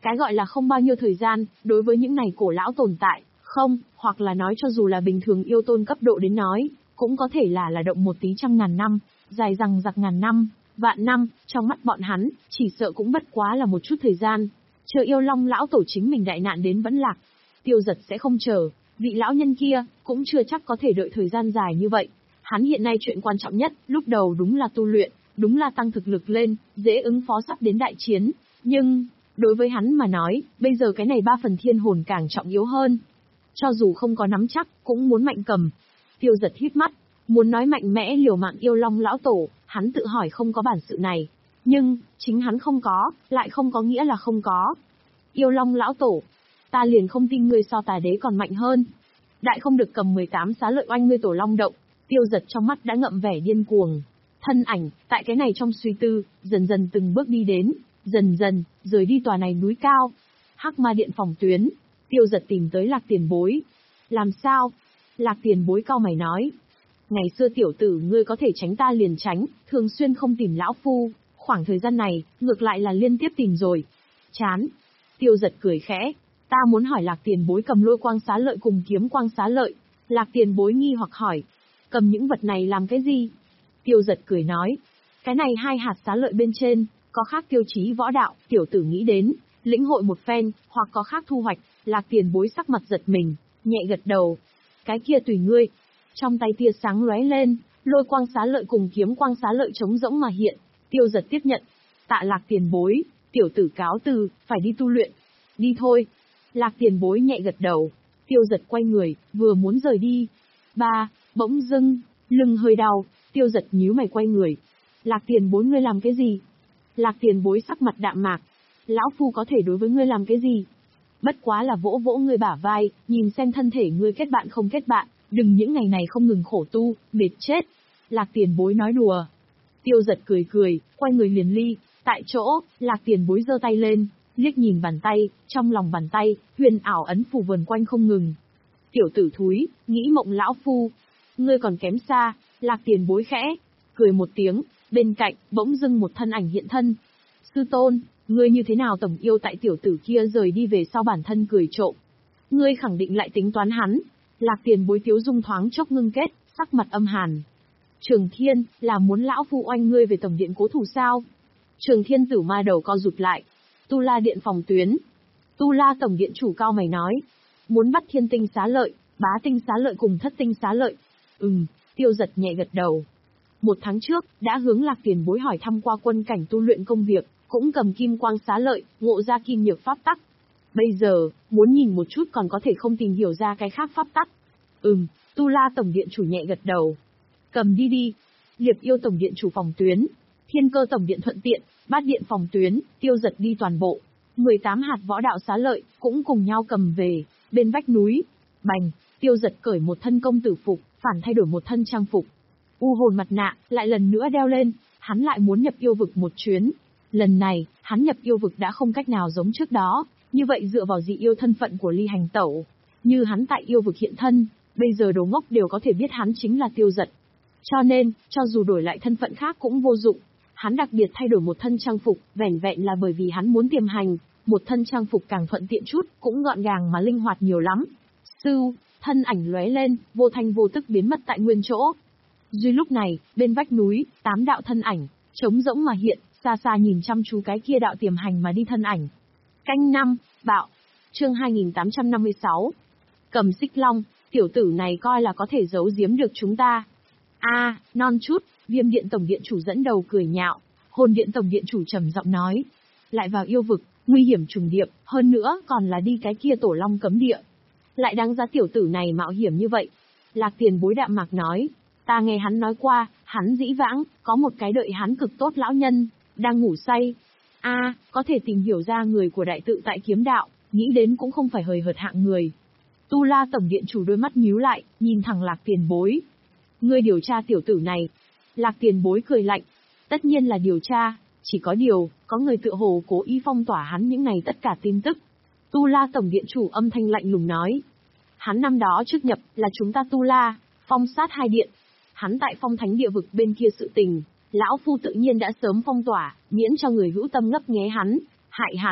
Speaker 1: Cái gọi là không bao nhiêu thời gian, đối với những này cổ lão tồn tại, không, hoặc là nói cho dù là bình thường yêu tôn cấp độ đến nói, cũng có thể là là động một tí trăm ngàn năm, dài rằng giặc ngàn năm, vạn năm, trong mắt bọn hắn, chỉ sợ cũng bất quá là một chút thời gian. Chờ yêu long lão tổ chính mình đại nạn đến vẫn lạc. Tiêu Giật sẽ không chờ, vị lão nhân kia, cũng chưa chắc có thể đợi thời gian dài như vậy. Hắn hiện nay chuyện quan trọng nhất, lúc đầu đúng là tu luyện, đúng là tăng thực lực lên, dễ ứng phó sắp đến đại chiến. Nhưng, đối với hắn mà nói, bây giờ cái này ba phần thiên hồn càng trọng yếu hơn. Cho dù không có nắm chắc, cũng muốn mạnh cầm. Tiêu Giật hít mắt, muốn nói mạnh mẽ liều mạng yêu long lão tổ, hắn tự hỏi không có bản sự này. Nhưng, chính hắn không có, lại không có nghĩa là không có. Yêu long lão tổ, ta liền không tin ngươi so tà đế còn mạnh hơn. Đại không được cầm mười tám xá lợi oanh ngươi tổ long động. Tiêu Giật trong mắt đã ngậm vẻ điên cuồng. Thân ảnh, tại cái này trong suy tư, dần dần từng bước đi đến, dần dần, rời đi tòa này núi cao. Hắc Ma Điện phòng tuyến, Tiêu Giật tìm tới Lạc Tiền Bối. Làm sao? Lạc Tiền Bối cau mày nói. Ngày xưa tiểu tử ngươi có thể tránh ta liền tránh, thường xuyên không tìm lão phu, khoảng thời gian này, ngược lại là liên tiếp tìm rồi. Chán. Tiêu Giật cười khẽ. Ta muốn hỏi Lạc Tiền Bối cầm lôi quang xá lợi cùng kiếm quang xá lợi. Lạc Tiền Bối nghi hoặc hỏi. Cầm những vật này làm cái gì? Tiêu Giật cười nói. Cái này hai hạt xá lợi bên trên, có khác tiêu chí võ đạo, tiểu tử nghĩ đến, lĩnh hội một phen, hoặc có khác thu hoạch. Lạc Tiền Bối sắc mặt giật mình, nhẹ gật đầu. Cái kia tùy ngươi. Trong tay tia sáng lóe lên, lôi quang xá lợi cùng kiếm quang xá lợi trống rỗng mà hiện. Tiêu Giật tiếp nhận. Tạ Lạc Tiền Bối, tiểu tử cáo từ, phải đi tu luyện. Đi thôi. Lạc Tiền Bối nhẹ gật đầu. Tiêu Giật quay người, vừa muốn rời đi. Ba, bỗng dưng, lưng hơi đau, Tiêu Giật nhíu mày quay người. Lạc Tiền Bối ngươi làm cái gì? Lạc Tiền Bối sắc mặt đạm mạc. Lão phu có thể đối với ngươi làm cái gì? Bất quá là vỗ vỗ ngươi bả vai, nhìn xem thân thể ngươi kết bạn không kết bạn, đừng những ngày này không ngừng khổ tu, mệt chết. Lạc Tiền Bối nói đùa. Tiêu Giật cười cười, quay người liền ly. Tại chỗ, Lạc Tiền Bối giơ tay lên, liếc nhìn bàn tay, trong lòng bàn tay, huyền ảo ấn phù vần quanh không ngừng. Tiểu tử thúi, nghĩ mộng lão phu. Ngươi còn kém xa. Lạc Tiền Bối khẽ, cười một tiếng, bên cạnh, bỗng dưng một thân ảnh hiện thân. Sư tôn, ngươi như thế nào tổng yêu tại tiểu tử kia rời đi về sau bản thân cười trộm. Ngươi khẳng định lại tính toán hắn. Lạc Tiền Bối tiếu dung thoáng chốc ngưng kết, sắc mặt âm hàn. Trường Thiên, là muốn lão phu oanh ngươi về tổng điện cố thủ sao? Trường Thiên tử ma đầu co rụt lại. Tu La Điện phòng tuyến. Tu La tổng điện chủ cao mày nói. Muốn bắt thiên tinh xá lợi, bá tinh xá lợi cùng thất tinh xá lợi. Ừm, Tiêu Giật nhẹ gật đầu. Một tháng trước, đã hướng Lạc Tiền Bối hỏi thăm qua quân cảnh tu luyện công việc, cũng cầm kim quang xá lợi, ngộ ra kim nhược pháp tắc. Bây giờ, muốn nhìn một chút còn có thể không tìm hiểu ra cái khác pháp tắc. Ừm, Tu La tổng điện chủ nhẹ gật đầu. Cầm đi đi. Liệp Yêu tổng điện chủ phòng tuyến. Thiên Cơ tổng điện thuận tiện, Bát điện phòng tuyến, Tiêu Giật đi toàn bộ. mười tám hạt võ đạo xá lợi, cũng cùng nhau cầm về, bên vách núi. Bành, Tiêu Giật cởi một thân công tử phục, phản thay đổi một thân trang phục. U hồn mặt nạ, lại lần nữa đeo lên, hắn lại muốn nhập yêu vực một chuyến. Lần này, hắn nhập yêu vực đã không cách nào giống trước đó, như vậy dựa vào dị yêu thân phận của Ly Hành Tẩu. Như hắn tại yêu vực hiện thân, bây giờ đồ ngốc đều có thể biết hắn chính là Tiêu Giật. Cho nên, cho dù đổi lại thân phận khác cũng vô dụng. Hắn đặc biệt thay đổi một thân trang phục, vẻn vẹn là bởi vì hắn muốn tiềm hành, một thân trang phục càng thuận tiện chút, cũng gọn gàng mà linh hoạt nhiều lắm. Sưu, thân ảnh lóe lên, vô thanh vô tức biến mất tại nguyên chỗ. Duy lúc này, bên vách núi, tám đạo thân ảnh, trống rỗng mà hiện, xa xa nhìn chăm chú cái kia đạo tiềm hành mà đi thân ảnh. Canh năm, bạo. Chương hai nghìn tám trăm năm mươi sáu. Cầm Xích Long, tiểu tử này coi là có thể giấu giếm được chúng ta. A, à, non chút, Viêm Điện tổng điện chủ dẫn đầu cười nhạo, Hồn Điện tổng điện chủ trầm giọng nói, lại vào yêu vực, nguy hiểm trùng điệp, hơn nữa còn là đi cái kia tổ long cấm địa. Lại đáng giá tiểu tử này mạo hiểm như vậy. Lạc Tiền Bối đạm mạc nói, ta nghe hắn nói qua, hắn dĩ vãng, có một cái đợi hắn cực tốt lão nhân, đang ngủ say. A, à, có thể tìm hiểu ra người của đại tự tại kiếm đạo, nghĩ đến cũng không phải hời hợt hạng người. Tu La tổng điện chủ đôi mắt nhíu lại, nhìn thẳng Lạc Tiền Bối. Ngươi điều tra tiểu tử này. Lạc Tiền Bối cười lạnh. Tất nhiên là điều tra, chỉ có điều, có người tựa hồ cố ý phong tỏa hắn những này tất cả tin tức. Tu La tổng điện chủ âm thanh lạnh lùng nói. Hắn năm đó trước nhập là chúng ta Tu La, phong sát hai điện. Hắn tại phong thánh địa vực bên kia sự tình, lão phu tự nhiên đã sớm phong tỏa, miễn cho người hữu tâm ngấp nghé hắn, hại hắn.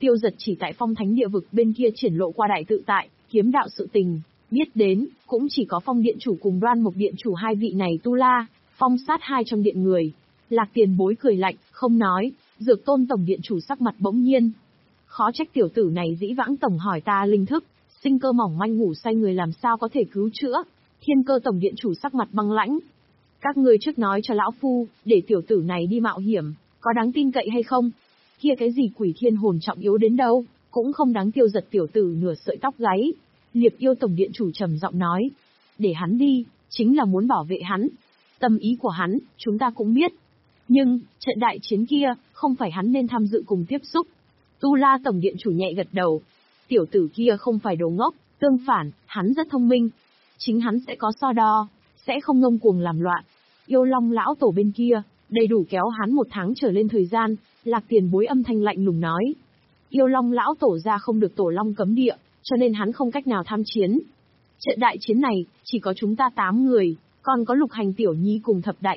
Speaker 1: Tiêu Giật chỉ tại Phong Thánh địa vực bên kia triển lộ qua đại tự tại, kiếm đạo sự tình, biết đến, cũng chỉ có Phong điện chủ cùng Đoan Mộc điện chủ hai vị này tu la, phong sát hai trong điện người. Lạc Tiền Bối cười lạnh, không nói. Dược Tôn tổng điện chủ sắc mặt bỗng nhiên. Khó trách tiểu tử này dĩ vãng tổng hỏi ta linh thức, sinh cơ mỏng manh ngủ say người làm sao có thể cứu chữa. Thiên Cơ tổng điện chủ sắc mặt băng lãnh. Các ngươi trước nói cho lão phu, để tiểu tử này đi mạo hiểm, có đáng tin cậy hay không? Kia cái gì quỷ thiên hồn trọng yếu đến đâu, cũng không đáng Tiêu Giật tiểu tử nửa sợi tóc gáy. Liệp Yêu tổng điện chủ trầm giọng nói, để hắn đi, chính là muốn bảo vệ hắn. Tâm ý của hắn, chúng ta cũng biết. Nhưng, trận đại chiến kia, không phải hắn nên tham dự cùng tiếp xúc. Tu La tổng điện chủ nhẹ gật đầu. Tiểu tử kia không phải đồ ngốc, tương phản, hắn rất thông minh. Chính hắn sẽ có so đo, sẽ không ngông cuồng làm loạn. Yêu Long lão tổ bên kia, đầy đủ kéo hắn một tháng trở lên thời gian. Lạc Tiền Bối âm thanh lạnh lùng nói. Yêu Long lão tổ ra không được tổ long cấm địa, cho nên hắn không cách nào tham chiến. Trận đại chiến này, chỉ có chúng ta tám người, còn có Lục Hành tiểu nhi cùng thập đại